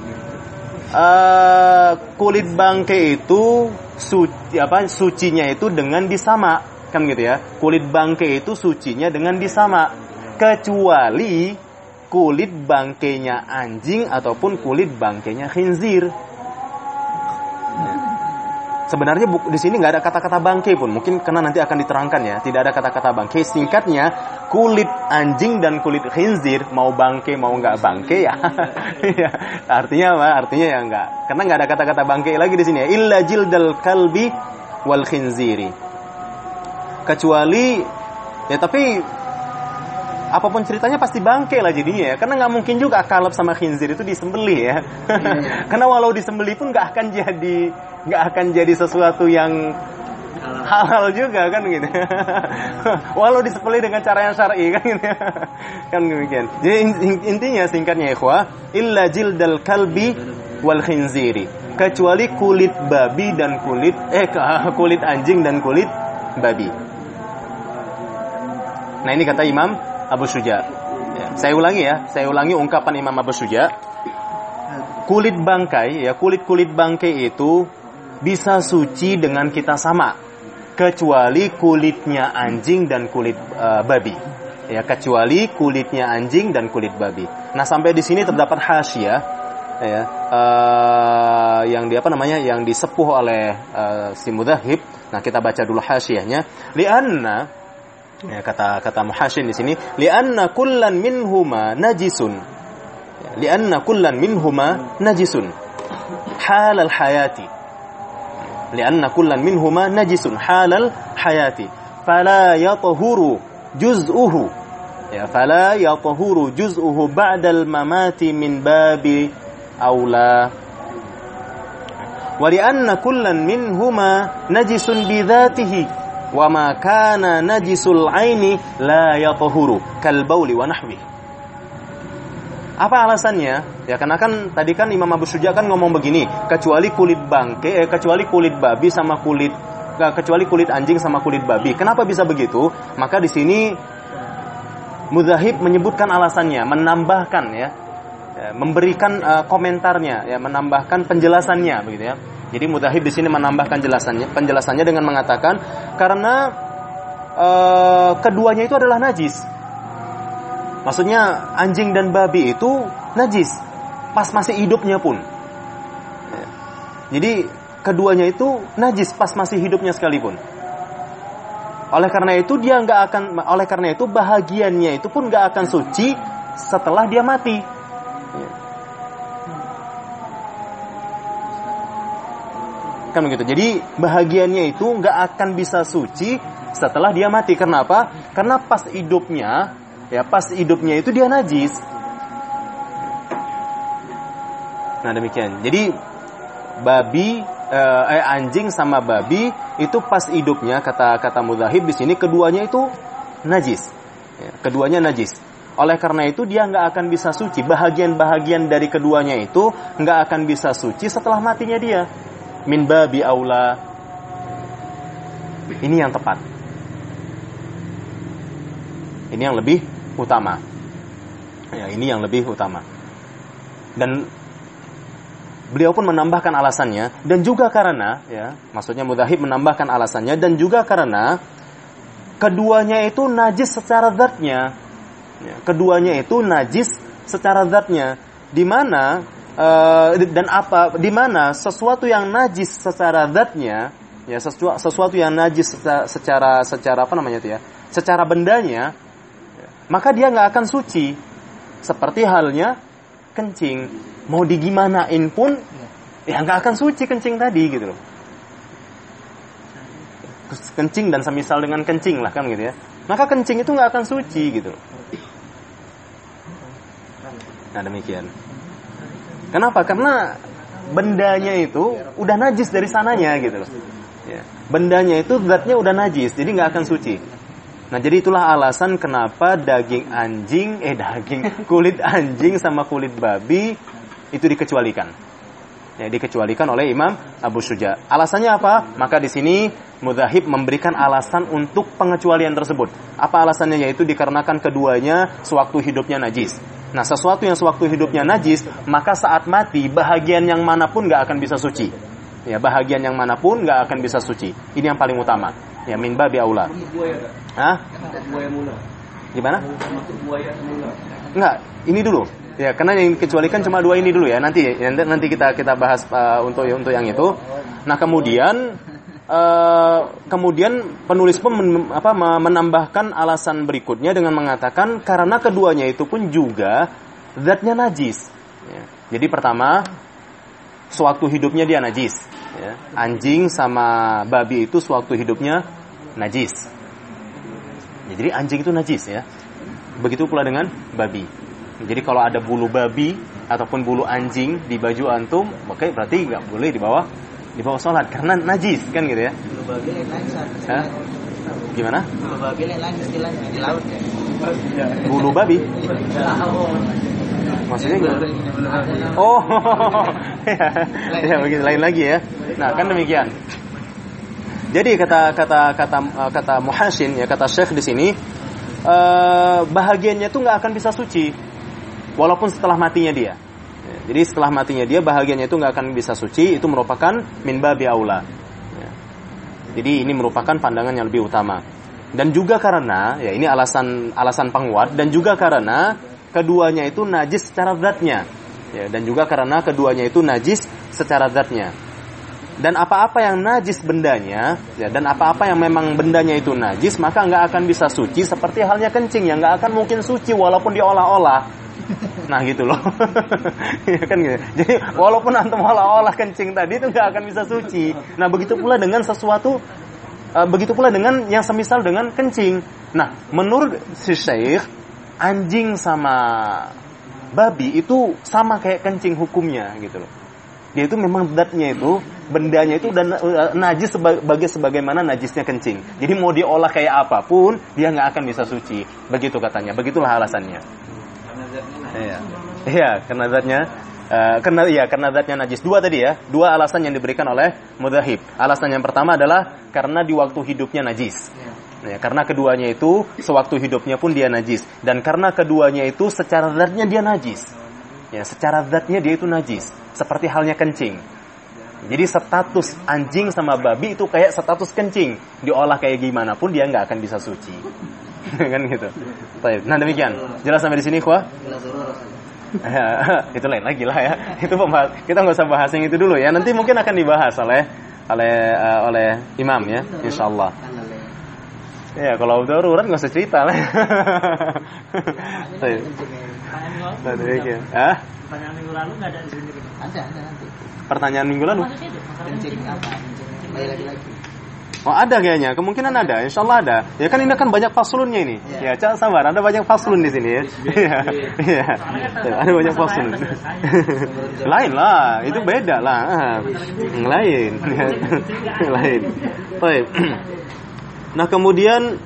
A: Kulit bangkai itu sucinya itu dengan disama, kan gitu ya. Kulit bangkai itu sucinya dengan disama, kecuali kulit bangkainya anjing ataupun kulit bangkainya khinzir. Sebenarnya di sini nggak ada kata-kata bangkai pun, mungkin karena nanti akan diterangkan ya. Tidak ada kata-kata bangkai. Singkatnya, kulit anjing dan kulit khinzir, mau bangkai mau nggak bangkai ya. Artinya apa? Artinya ya nggak. Karena nggak ada kata-kata bangkai lagi di sini ya. Illa jildal kalbi wal khinziri. Kecuali ya, tapi apapun ceritanya pasti bangkai lah jadinya ya. Karena nggak mungkin juga kalb sama khinzir itu disembelih ya. Karena walau disembelih pun nggak akan jadi sesuatu yang halal juga kan gitu. Walau disembelih dengan cara yang syar'i kan gitu. Kan demikian. Jadi intinya singkatnya ikhwah, illa jildal kalbi wal khinziri. Kecuali kulit babi dan kulit anjing dan kulit babi. Nah, ini kata Imam Abu Syuja. Ya, saya ulangi ungkapan Imam Abu Syuja. Kulit bangkai itu bisa suci dengan kita sama, kecuali kulitnya anjing dan kulit babi. Ya, kecuali kulitnya anjing dan kulit babi. Nah, sampai di sini terdapat hasyiah ya, yang disepuh oleh si Mudzahib. Nah, kita baca dulu hasyiahnya. Lianna ya, kata muhasyin di sini, lianna kullan minhuma najisun. Lianna kullan minhuma najisun halal hayati. Lianna kullan minhuma najisun halal hayati. Fala yatahuru juz'uhu. Ya, fala yatahuru juz'uhu ba'dal mamati min babi aula. Wa lianna kullan minhuma najisun bidhatihi. Wa ma kana najisul aini la yatahuru kal bauli wa nahwi. Apa alasannya? Ya, karena kan tadi kan Imam Abu Syuja kan ngomong begini, kecuali kulit bangkai, kecuali kulit babi sama kecuali kulit anjing sama kulit babi. Kenapa bisa begitu? Maka di sini Mudzahib menyebutkan alasannya, menambahkan ya, memberikan komentarnya, ya, menambahkan penjelasannya begitu ya. Jadi Mudzahib di sini menambahkan penjelasannya dengan mengatakan karena keduanya itu adalah najis. Maksudnya anjing dan babi itu najis pas masih hidupnya pun. Jadi keduanya itu najis pas masih hidupnya sekalipun. Oleh karena itu bahagiannya itu pun nggak akan suci setelah dia mati. Kan begitu. Jadi bahagiannya itu nggak akan bisa suci setelah dia mati. Kenapa? Karena pas hidupnya itu dia najis. Nah, demikian. Jadi anjing sama babi itu pas hidupnya, kata Mudzahib di sini keduanya itu najis. Ya, keduanya najis. Oleh karena itu dia nggak akan bisa suci. Bahagian-bahagian dari keduanya itu nggak akan bisa suci setelah matinya dia. Min babi aula. Ini yang tepat. Ini yang lebih utama. Ya, ini yang lebih utama. Dan beliau pun menambahkan alasannya, dan juga karena ya, maksudnya Mudzahib menambahkan alasannya, dan juga karena keduanya itu najis secara zatnya. Ya, keduanya itu najis secara zatnya, di mana sesuatu yang najis secara zatnya ya sesuatu yang najis secara apa namanya itu ya, secara bendanya, maka dia nggak akan suci. Seperti halnya kencing, mau digimanain pun ya nggak akan suci kencing tadi gitu loh. Kencing dan semisal dengan kencing lah kan gitu ya, maka kencing itu nggak akan suci gitu loh. Nah demikian. Kenapa? Karena bendanya itu udah najis dari sananya gitu loh. Ya. Bendanya itu zatnya udah najis, jadi nggak akan suci. Nah jadi itulah alasan kenapa kulit anjing sama kulit babi itu dikecualikan. Ya, dikecualikan oleh Imam Abu Syuja. Alasannya apa? Maka di sini Mudzahib memberikan alasan untuk pengecualian tersebut. Apa alasannya? Yaitu dikarenakan keduanya sewaktu hidupnya najis. Nah, sesuatu yang sewaktu hidupnya najis, maka saat mati bahagian yang manapun nggak akan bisa suci. Ya, bahagian yang manapun nggak akan bisa suci. Ini yang paling utama. Ya, min babi aula. Hah?
D: Buaya mula.
A: Gimana?
D: Termasuk buaya mula.
A: Enggak, ini dulu. Ya, karena yang dikecualikan cuma 2 ini dulu ya. Nanti kita bahas untuk yang itu. Nah, kemudian penulis pun menambahkan alasan berikutnya dengan mengatakan karena keduanya itu pun juga zatnya najis. Ya. Jadi pertama, sewaktu hidupnya dia najis. Ya. Anjing sama babi itu sewaktu hidupnya najis. Ya, jadi anjing itu najis ya. Begitu pula dengan babi. Jadi kalau ada bulu babi ataupun bulu anjing di baju antum, maka berarti nggak boleh dibawa sholat karena najis kan gitu ya.
B: Bulu babi lain
A: Hah? Gimana?
B: Bulu babi lain istilahnya di laut ya.
A: Bulu babi? Maksudnya gimana? Oh, ya begitu lain lagi ya. Nah kan demikian. Jadi kata Muhashin ya, kata Syekh di sini, bahagiannya tuh nggak akan bisa suci. Walaupun setelah matinya dia. Jadi setelah matinya dia bahagiannya itu nggak akan bisa suci. Itu merupakan min babi aula. Jadi ini merupakan pandangan yang lebih utama. Dan juga karena ya ini alasan penguat, dan juga karena keduanya itu najis secara zatnya. Ya, dan juga karena keduanya itu najis secara zatnya. Dan apa-apa yang najis bendanya, ya, dan apa-apa yang memang bendanya itu najis, maka nggak akan bisa suci. Seperti halnya kencing yang nggak akan mungkin suci walaupun diolah-olah. Nah gitu loh. Ya kan gitu. Jadi walaupun antum olah-olah kencing tadi itu nggak akan bisa suci. Nah begitu pula dengan yang semisal dengan kencing. Nah menurut si Syekh, anjing sama babi itu sama kayak kencing hukumnya gitu loh. Dia itu memang zatnya itu, bendanya itu dan najis sebagaimana najisnya kencing. Jadi mau diolah kayak apapun dia nggak akan bisa suci. Begitu katanya. Begitulah alasannya. Iya, karena zatnya najis. 2 tadi ya. 2 alasan yang diberikan oleh Mudzahib. Alasan yang pertama adalah karena di waktu hidupnya najis. Ya, karena keduanya itu sewaktu hidupnya pun dia najis, dan karena keduanya itu secara zatnya dia najis. Ya, secara zatnya dia itu najis, seperti halnya kencing. Jadi status anjing sama babi itu kayak status kencing. Diolah kayak gimana pun dia nggak akan bisa suci. Kan gitu. Baik. Nah demikian. Jelas sampai di sini, Khwa? Itu lain lagi lah ya. Itu kita nggak usah bahas yang itu dulu ya. Nanti mungkin akan dibahas oleh imam ya, insyaallah. Ya kalau udah ururan nggak usah cerita lah. Baik. Nah demikian.
E: Pertanyaan minggu lalu nggak ada di sini.
B: Ada nanti.
E: Pertanyaan minggu lalu?
B: Kencing apa? Lagi.
A: Oh ada kayaknya, kemungkinan ada, insyaallah ada. Ya kan ini kan banyak faslunnya ini. Ya, sabar, ada banyak faslun di sini ya. Iya. Ada banyak faslun. Lain lah, itu beda lah. Lain. Lain. Baik. Nah, kemudian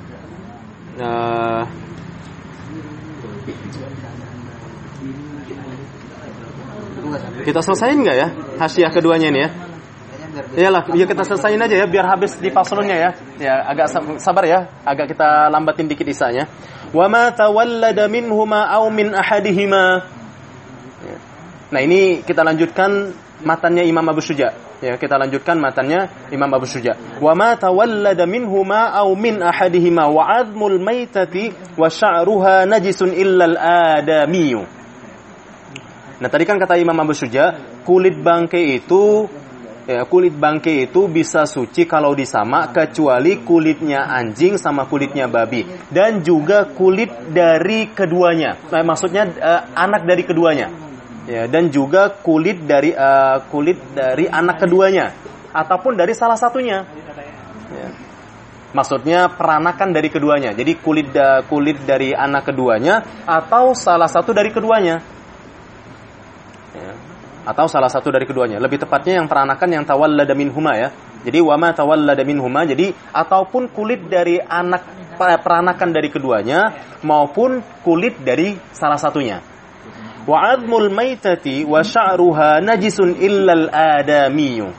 A: kita selesaiin nggak ya hasyiah keduanya ini ya? Iyalah, ya kita selesaiin aja ya biar habis di faslunnya ya. Ya agak sabar ya, agak kita lambatin dikit isanya. Wa ma tawallada minhuma aw min ahadihima. Nah, ini kita lanjutkan matannya Imam Abu Syuja. Ya, kita lanjutkan matannya Imam Abu Syuja. Wa ma tawallada minhuma aw min ahadihima wa 'azmul maitati wa sya'ruha najisun illa al-adamiyyu. Nah, tadi kan kata Imam Abu Syuja, kulit bangkai itu ya, kulit bangkai itu bisa suci kalau disama kecuali kulitnya anjing sama kulitnya babi dan juga kulit dari keduanya. Maksudnya anak dari keduanya. Ya, dan juga kulit dari anak keduanya ataupun dari salah satunya. Ya. Maksudnya peranakan dari keduanya. Jadi kulit dari anak keduanya atau salah satu dari keduanya. Ya. Atau salah satu dari keduanya. Lebih tepatnya yang peranakan yang tawallada minhuma ya. Jadi wama tawallada minhuma. Jadi ataupun kulit dari anak peranakan dari keduanya maupun kulit dari salah satunya. Wa 'admul maitati wa sya'ruha najisun illal adamiyyu.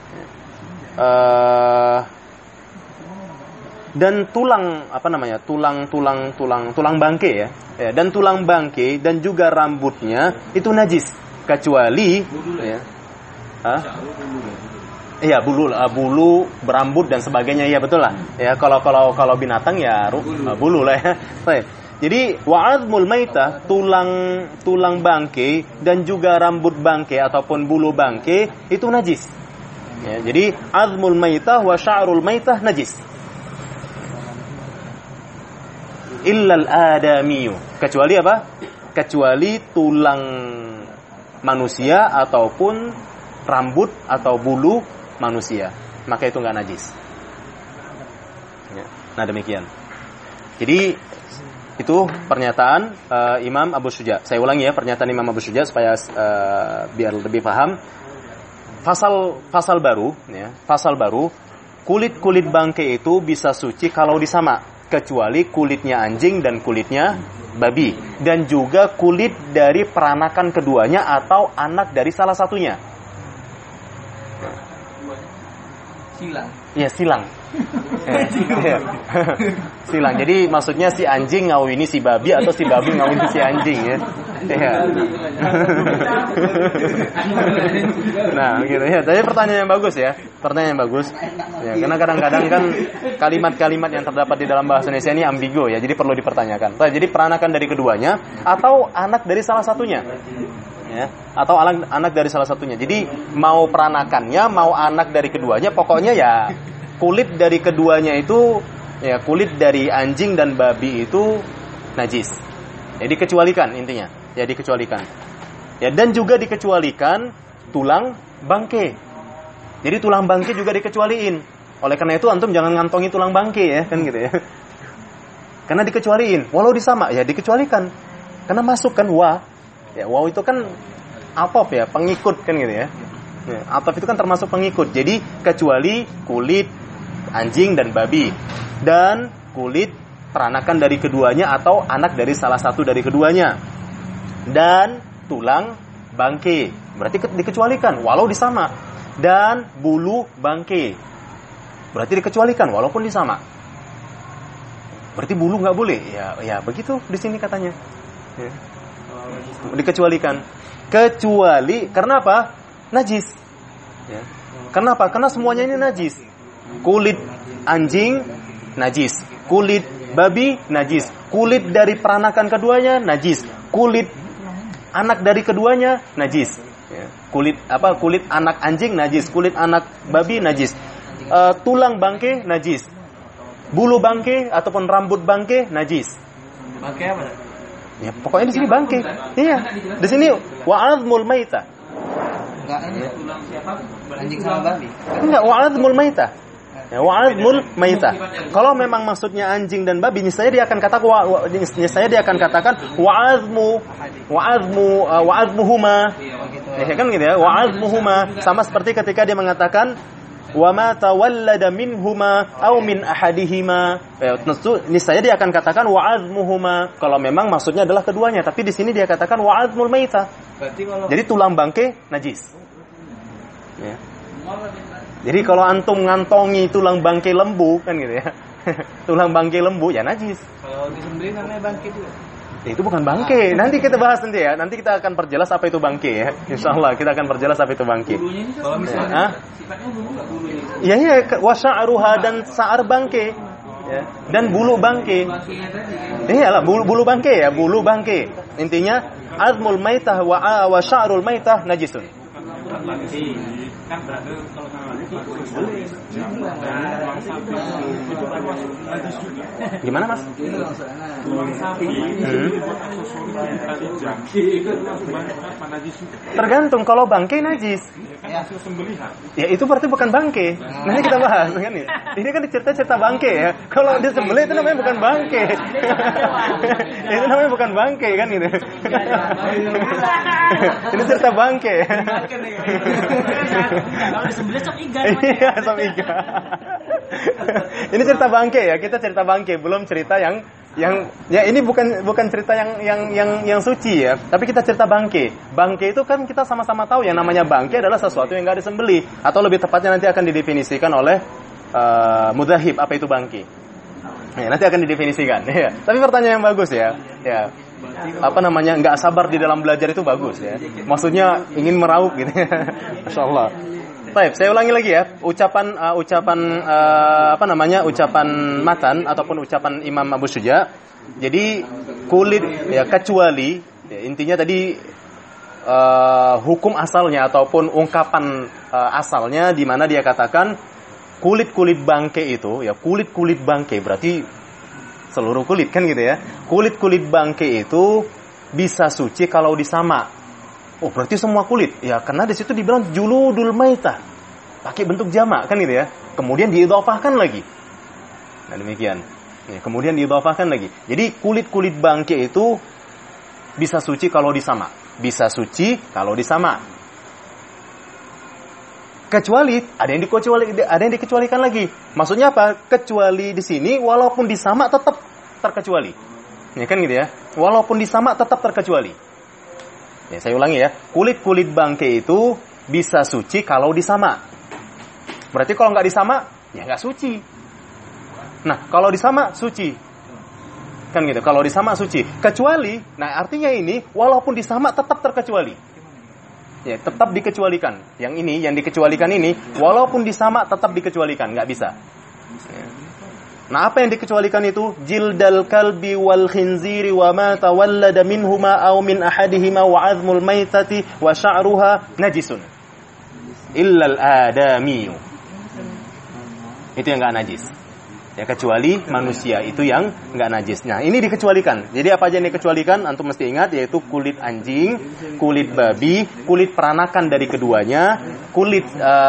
A: Dan tulang tulang bangkai ya. Dan tulang bangkai dan juga rambutnya itu najis kecuali ya. Iya, bulu berambut dan sebagainya, iya betul lah. Ya kalau binatang ya bulu lah ya. Baik. Jadi wa'admul maitah, tulang bangkai dan juga rambut bangkai ataupun bulu bangkai itu najis. Ya, jadi azmul maitah wa sya'rul maitah najis. Illal adamiyu, kecuali apa? Kecuali tulang manusia ataupun rambut atau bulu manusia, maka itu enggak najis. Ya. Nah, demikian. Jadi itu pernyataan Imam Abu Syuja. Saya ulangi ya pernyataan Imam Abu Syuja supaya biar lebih paham. Pasal baru ya, pasal baru, kulit bangkai itu bisa suci kalau disama kecuali kulitnya anjing dan kulitnya babi dan juga kulit dari peranakan keduanya atau anak dari salah satunya.
B: Silang.
A: Iya, silang. Silang. Jadi maksudnya si anjing ngawini si babi atau si babi ngawini si anjing ya. Nah, gitu ya. Tapi pertanyaan yang bagus ya. Pertanyaan yang bagus. Ya, karena kadang-kadang kan kalimat-kalimat yang terdapat di dalam bahasa Indonesia ini ambigu ya. Jadi perlu dipertanyakan. Jadi peranakan dari keduanya atau anak dari salah satunya. Ya, atau anak dari salah satunya. Jadi mau peranakannya, mau anak dari keduanya, pokoknya ya kulit dari keduanya itu, ya kulit dari anjing dan babi itu najis. Jadi dikecualikan intinya, ya dikecualikan. Ya, dan juga dikecualikan tulang bangkai. Jadi tulang bangkai juga dikecualiin. Oleh karena itu antum jangan ngantongi tulang bangkai ya, kan gitu ya. Karena dikecualiin, walau disama ya dikecualikan. Karena masuk kan ya, wow itu kan atop ya, pengikut kan gitu ya. Ya, atop itu kan termasuk pengikut. Jadi kecuali kulit anjing dan babi dan kulit peranakan dari keduanya atau anak dari salah satu dari keduanya dan tulang bangkai berarti dikecualikan walau disama dan bulu bangkai berarti dikecualikan walaupun disama. Berarti bulu nggak boleh ya begitu di sini katanya. Ya. Dikecualikan kecuali karena apa? Najis ya. Kenapa? Karena semuanya ini najis. Kulit anjing najis, kulit babi najis, kulit dari peranakan keduanya najis, kulit anak dari keduanya najis ya. Kulit anak anjing najis, kulit anak babi najis, tulang bangkai najis, bulu bangkai ataupun rambut bangkai najis.
B: Bangkai apa?
A: Ya, pokoknya di sini bangkai. Iya. Di sini wa'admul maitah.
B: Enggak ini tulang siapa? Anjing sama babi.
A: Enggak, wa'admul maitah. Ya, wa'admul maitah. Kalau memang maksudnya anjing dan babi, niscaya dia akan katakan wa'admuhuma. Ya kan gitu ya, wa'admuhuma sama seperti ketika dia mengatakan wa ma tawallada minhuma aw min ahadihima. Niscaya dia akan katakan wa'admuhuma kalau memang maksudnya adalah keduanya, tapi di sini dia katakan wa'admul maitah. Jadi tulang bangkai najis. Ya. Jadi kalau antum ngantongi tulang bangkai lembu kan gitu ya. Tulang bangkai lembu ya najis.
B: Kalau disembelih namanya bangkai juga.
A: Itu bukan bangkai. Nanti kita bahas nanti ya. Nanti kita akan perjelas apa itu bangkai ya. Insyaallah kita akan perjelas apa itu bangkai.
B: Kalau misalnya sifatnya bulu enggak bulu ini.
A: Iya wasya'ruha dan sa'ar bangkai. Ya. Dan bulu bangkai. Iyalah bulu bangkai ya, bulu bangkai. Intinya azmul maitah wa sya'rul maitah najisun.
C: Kan berarti kalau
A: Gimana Mas? Tergantung, kalau bangkai najis. Ya itu berarti bukan bangkai. Nanti kita bahas kan ini. Ini kan cerita bangkai ya. Kalau disembelih itu namanya bukan bangkai. Itu namanya bukan bangkai kan ini. Ini cerita bangkai.
E: Kalau disembelih sop iga.
A: Iya, sop iga. Ini cerita bangkai ya. Kita cerita bangkai, belum cerita yang ya ini bukan cerita yang suci ya, tapi kita cerita bangkai. Bangkai itu kan kita sama-sama tahu yang namanya bangkai adalah sesuatu yang enggak disembelih, atau lebih tepatnya nanti akan didefinisikan oleh mudhahib apa itu bangkai. Ya, nanti akan didefinisikan. Ya. Tapi pertanyaan yang bagus ya. Ya. Apa namanya? Enggak sabar di dalam belajar itu bagus ya. Maksudnya ingin meraup gitu. Masyaallah. Baik, saya ulangi lagi ya. Ucapan ucapan matan ataupun ucapan Imam Abu Syuja. Jadi kulit ya kecuali ya, intinya tadi hukum asalnya ataupun ungkapan asalnya di mana dia katakan kulit bangkai itu ya, kulit bangkai berarti seluruh kulit kan gitu ya. Kulit bangkai itu bisa suci kalau disama. Oh, berarti semua kulit. Ya, karena di situ dibilang juludul maitah. Pakai bentuk jamak kan gitu ya. Kemudian diidhafahkan lagi. Nah, demikian. Ya, kemudian diidhafahkan lagi. Jadi kulit bangkai itu bisa suci kalau disama. Bisa suci kalau disama. Kecuali ada yang dikecualikan lagi. Maksudnya apa? Kecuali di sini walaupun disama tetap terkecuali. Ya kan gitu ya. Walaupun disama tetap terkecuali. Ya, saya ulangi ya. Kulit bangkai itu bisa suci kalau disama. Berarti kalau nggak disama, ya nggak suci. Nah, kalau disama suci. Kan gitu. Kalau disama suci. Kecuali, nah artinya ini walaupun disama tetap terkecuali. Ya, tetap dikecualikan. Yang ini, yang dikecualikan ini, walaupun disama tetap dikecualikan, nggak bisa. Ya. Nah, apa yang dikecualikan itu? Jildal kalbi wal khinziri wa ma tawallada minhuma aw min ahadihima wa 'azmul maitati wa sya'ruha najisun. Illal adami. Itu yang enggak najis. Ya, kecuali manusia itu yang enggak najis. Nah, ini dikecualikan. Jadi apa aja yang dikecualikan? Antum mesti ingat, yaitu kulit anjing, kulit babi, kulit peranakan dari keduanya, kulit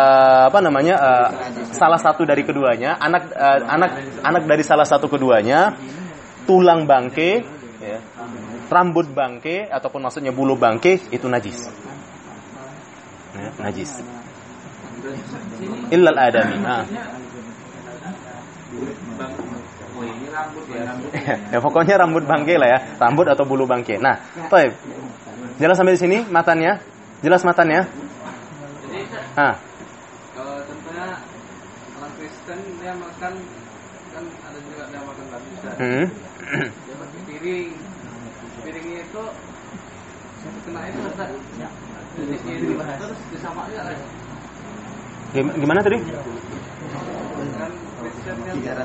A: salah satu dari keduanya, anak dari salah satu keduanya, tulang bangkai, ya, rambut bangkai ataupun maksudnya bulu bangkai itu najis. Ya, najis. Illal adami. Ya, pokoknya rambut bangkai lah ya, rambut atau bulu bangkai. Nah, baik. Jelas sampai di sini matannya? Jelas matannya?
B: Contohnya orang Kristen dia makan kan ada juga dia makan babi. Dia pakai piringnya itu kena itu jenisnya itu terus disamain nggak?
A: Gimana tadi?
B: Kan Kristen kan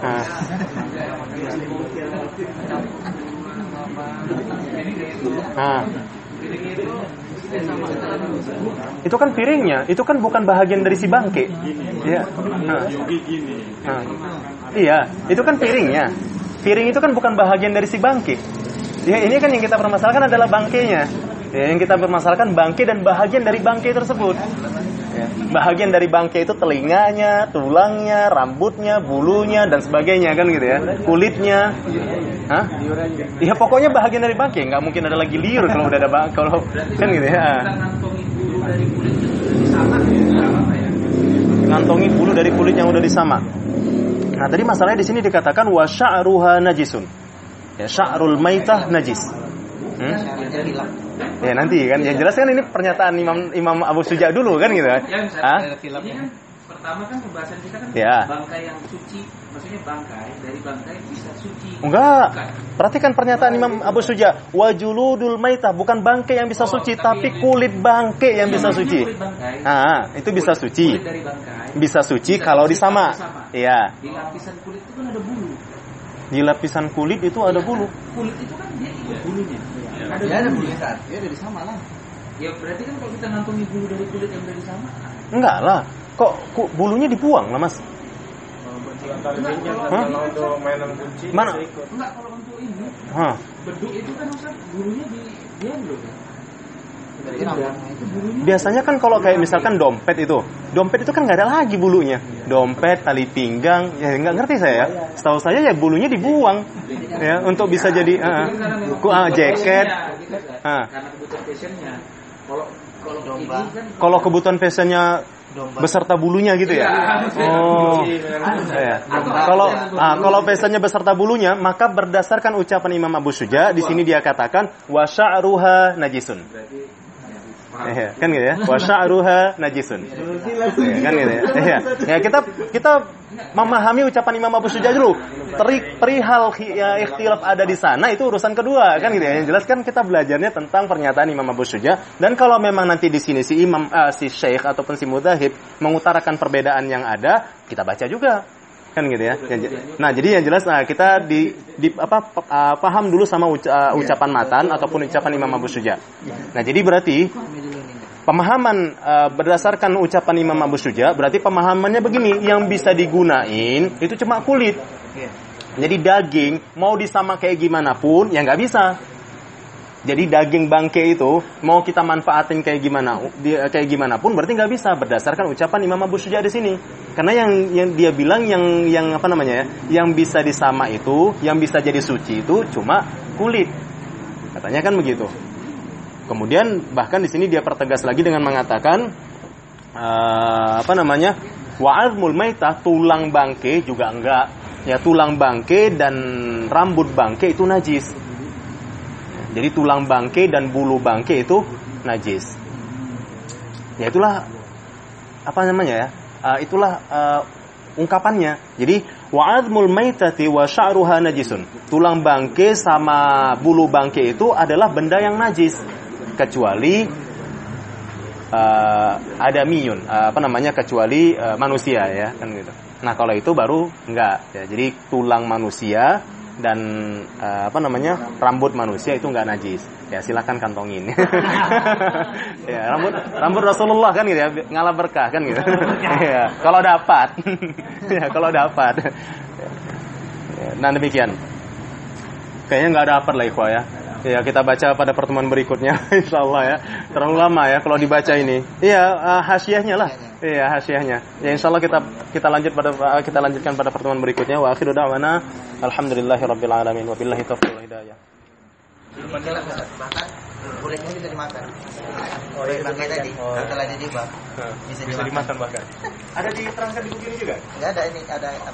A: itu kan piringnya, itu kan bukan bahagian dari si bangkai. Ya. Iya, itu kan piringnya. Piring itu kan bukan bahagian dari si bangkai. Ya, ini kan yang kita permasalahkan adalah bangkainya. Ya, yang kita permasalahkan bangkai dan bahagian dari bangkai tersebut. Ya, bahagian dari bangkai itu telinganya, tulangnya, rambutnya, bulunya dan sebagainya kan gitu ya. Kulitnya. Hah? Ya pokoknya bahagian dari bangkai, nggak mungkin ada lagi liur kalau udah ada kalau kan gitu ya. Ngantongi bulu dari kulit yang udah disama. Nah, tadi masalahnya di sini dikatakan wa sya'ruha najisun. Ya, sya'rul maitah najis. Ya nanti kan yang jelas kan ini pernyataan Imam Abu Syuja dulu kan gitu kan.
B: Ini kan pertama kan pembahasan kita kan
A: ya.
B: Bangkai yang suci, maksudnya dari bangkai bisa suci.
A: Enggak. Perhatikan pernyataan Imam Abu Syuja, wajuludul maitah, bukan bangkai yang bisa suci tapi kulit bangkai yang bisa suci. Itu bisa suci.
B: Kulit dari bangkai
A: bisa suci kalau disama. Iya.
B: Di lapisan kulit itu kan ada bulu.
A: Di lapisan kulit itu ada bulu.
B: Kulit itu kan dia ikut bulunya.
D: Ada bulunya kan? Ya dari sama lah.
B: Ya berarti kan kalau kita ngantongi bulu dari kulit yang dari sama,
A: Enggak lah. Kok bulunya dibuang lah, Mas?
C: Kalau untuk mainan kunci
A: Mana?
B: Enggak, kalau untuk ini beduk itu kan Ustaz bulunya diam loh kan.
A: Biasanya kan kalau kayak misalkan dompet itu kan nggak ada lagi bulunya. Dompet, tali pinggang, ya nggak ngerti saya ya. Setahu saya ya bulunya dibuang ya untuk bisa jadi jaket.
B: Karena kebutuhan fashionnya.
A: Kalau kebutuhan fashionnya beserta bulunya gitu ya. Oh. Ya. Kalau fashionnya beserta bulunya, maka berdasarkan ucapan Imam Abu Syuja di sini dia katakan wa sya'ruha najisun. Kan gitu ya. Wa sya'ruha najisun. Kan gitu ya. Ya kita memahami ucapan Imam Abu Syuja dulu. Perihal ikhtilaf ada di sana itu urusan kedua, kan gitu ya. Yang jelas kan kita belajarnya tentang pernyataan Imam Abu Syuja, dan kalau memang nanti di sini si syekh ataupun si mudhahib mengutarakan perbedaan yang ada, kita baca juga. Kan gitu ya. Nah, jadi yang jelas kita paham dulu sama ucapan matan ataupun ucapan Imam Abu Syuja. Nah, jadi berarti pemahaman berdasarkan ucapan Imam Abu Syuja, berarti pemahamannya begini, yang bisa digunain itu cuma kulit. Jadi daging mau disama kayak gimana pun ya nggak bisa. Jadi daging bangke itu mau kita manfaatin kayak gimana pun berarti nggak bisa berdasarkan ucapan Imam Abu Syuja di sini. Karena yang dia bilang yang apa namanya ya, yang bisa disama itu, yang bisa jadi suci itu cuma kulit. Katanya kan begitu. Kemudian bahkan di sini dia pertegas lagi dengan mengatakan wa'azmul maitah, tulang bangke juga enggak. Ya, tulang bangke dan rambut bangke itu najis. Jadi tulang bangke dan bulu bangke itu najis. Ya itulah itulah ungkapannya. Jadi wa'azmul maitati wa sya'ruha najisun. Tulang bangke sama bulu bangke itu adalah benda yang najis kecuali adamiyun, kecuali manusia ya, kan gitu. Nah, kalau itu baru enggak ya. Jadi tulang manusia dan rambut manusia itu enggak najis. Ya, silakan kantongin. Ya, rambut Rasulullah kan gitu ya, ngalah berkah kan gitu. Ya, kalau dapat. Ya, kalau dapat. Ya, nah, demikian. Kayaknya enggak dapat lah ikhwah ya. Ya, kita baca pada pertemuan berikutnya insyaallah ya. Terlalu lama ya kalau dibaca ini. Iya, hasyiahnya lah. Iya, hasyiahnya. Ya, insyaallah kita lanjutkan pada pertemuan berikutnya. Wa akhiru da'wana alhamdulillahirabbil alamin wa billahi taufiq wal hidayah.
F: Makan kulitnya bisa dimakan. Oh, iya, tadi. Setelah dibak. Bisa dimakan bahkan.
A: Ada diterangkan di buku ini juga?
F: Enggak ada, ini ada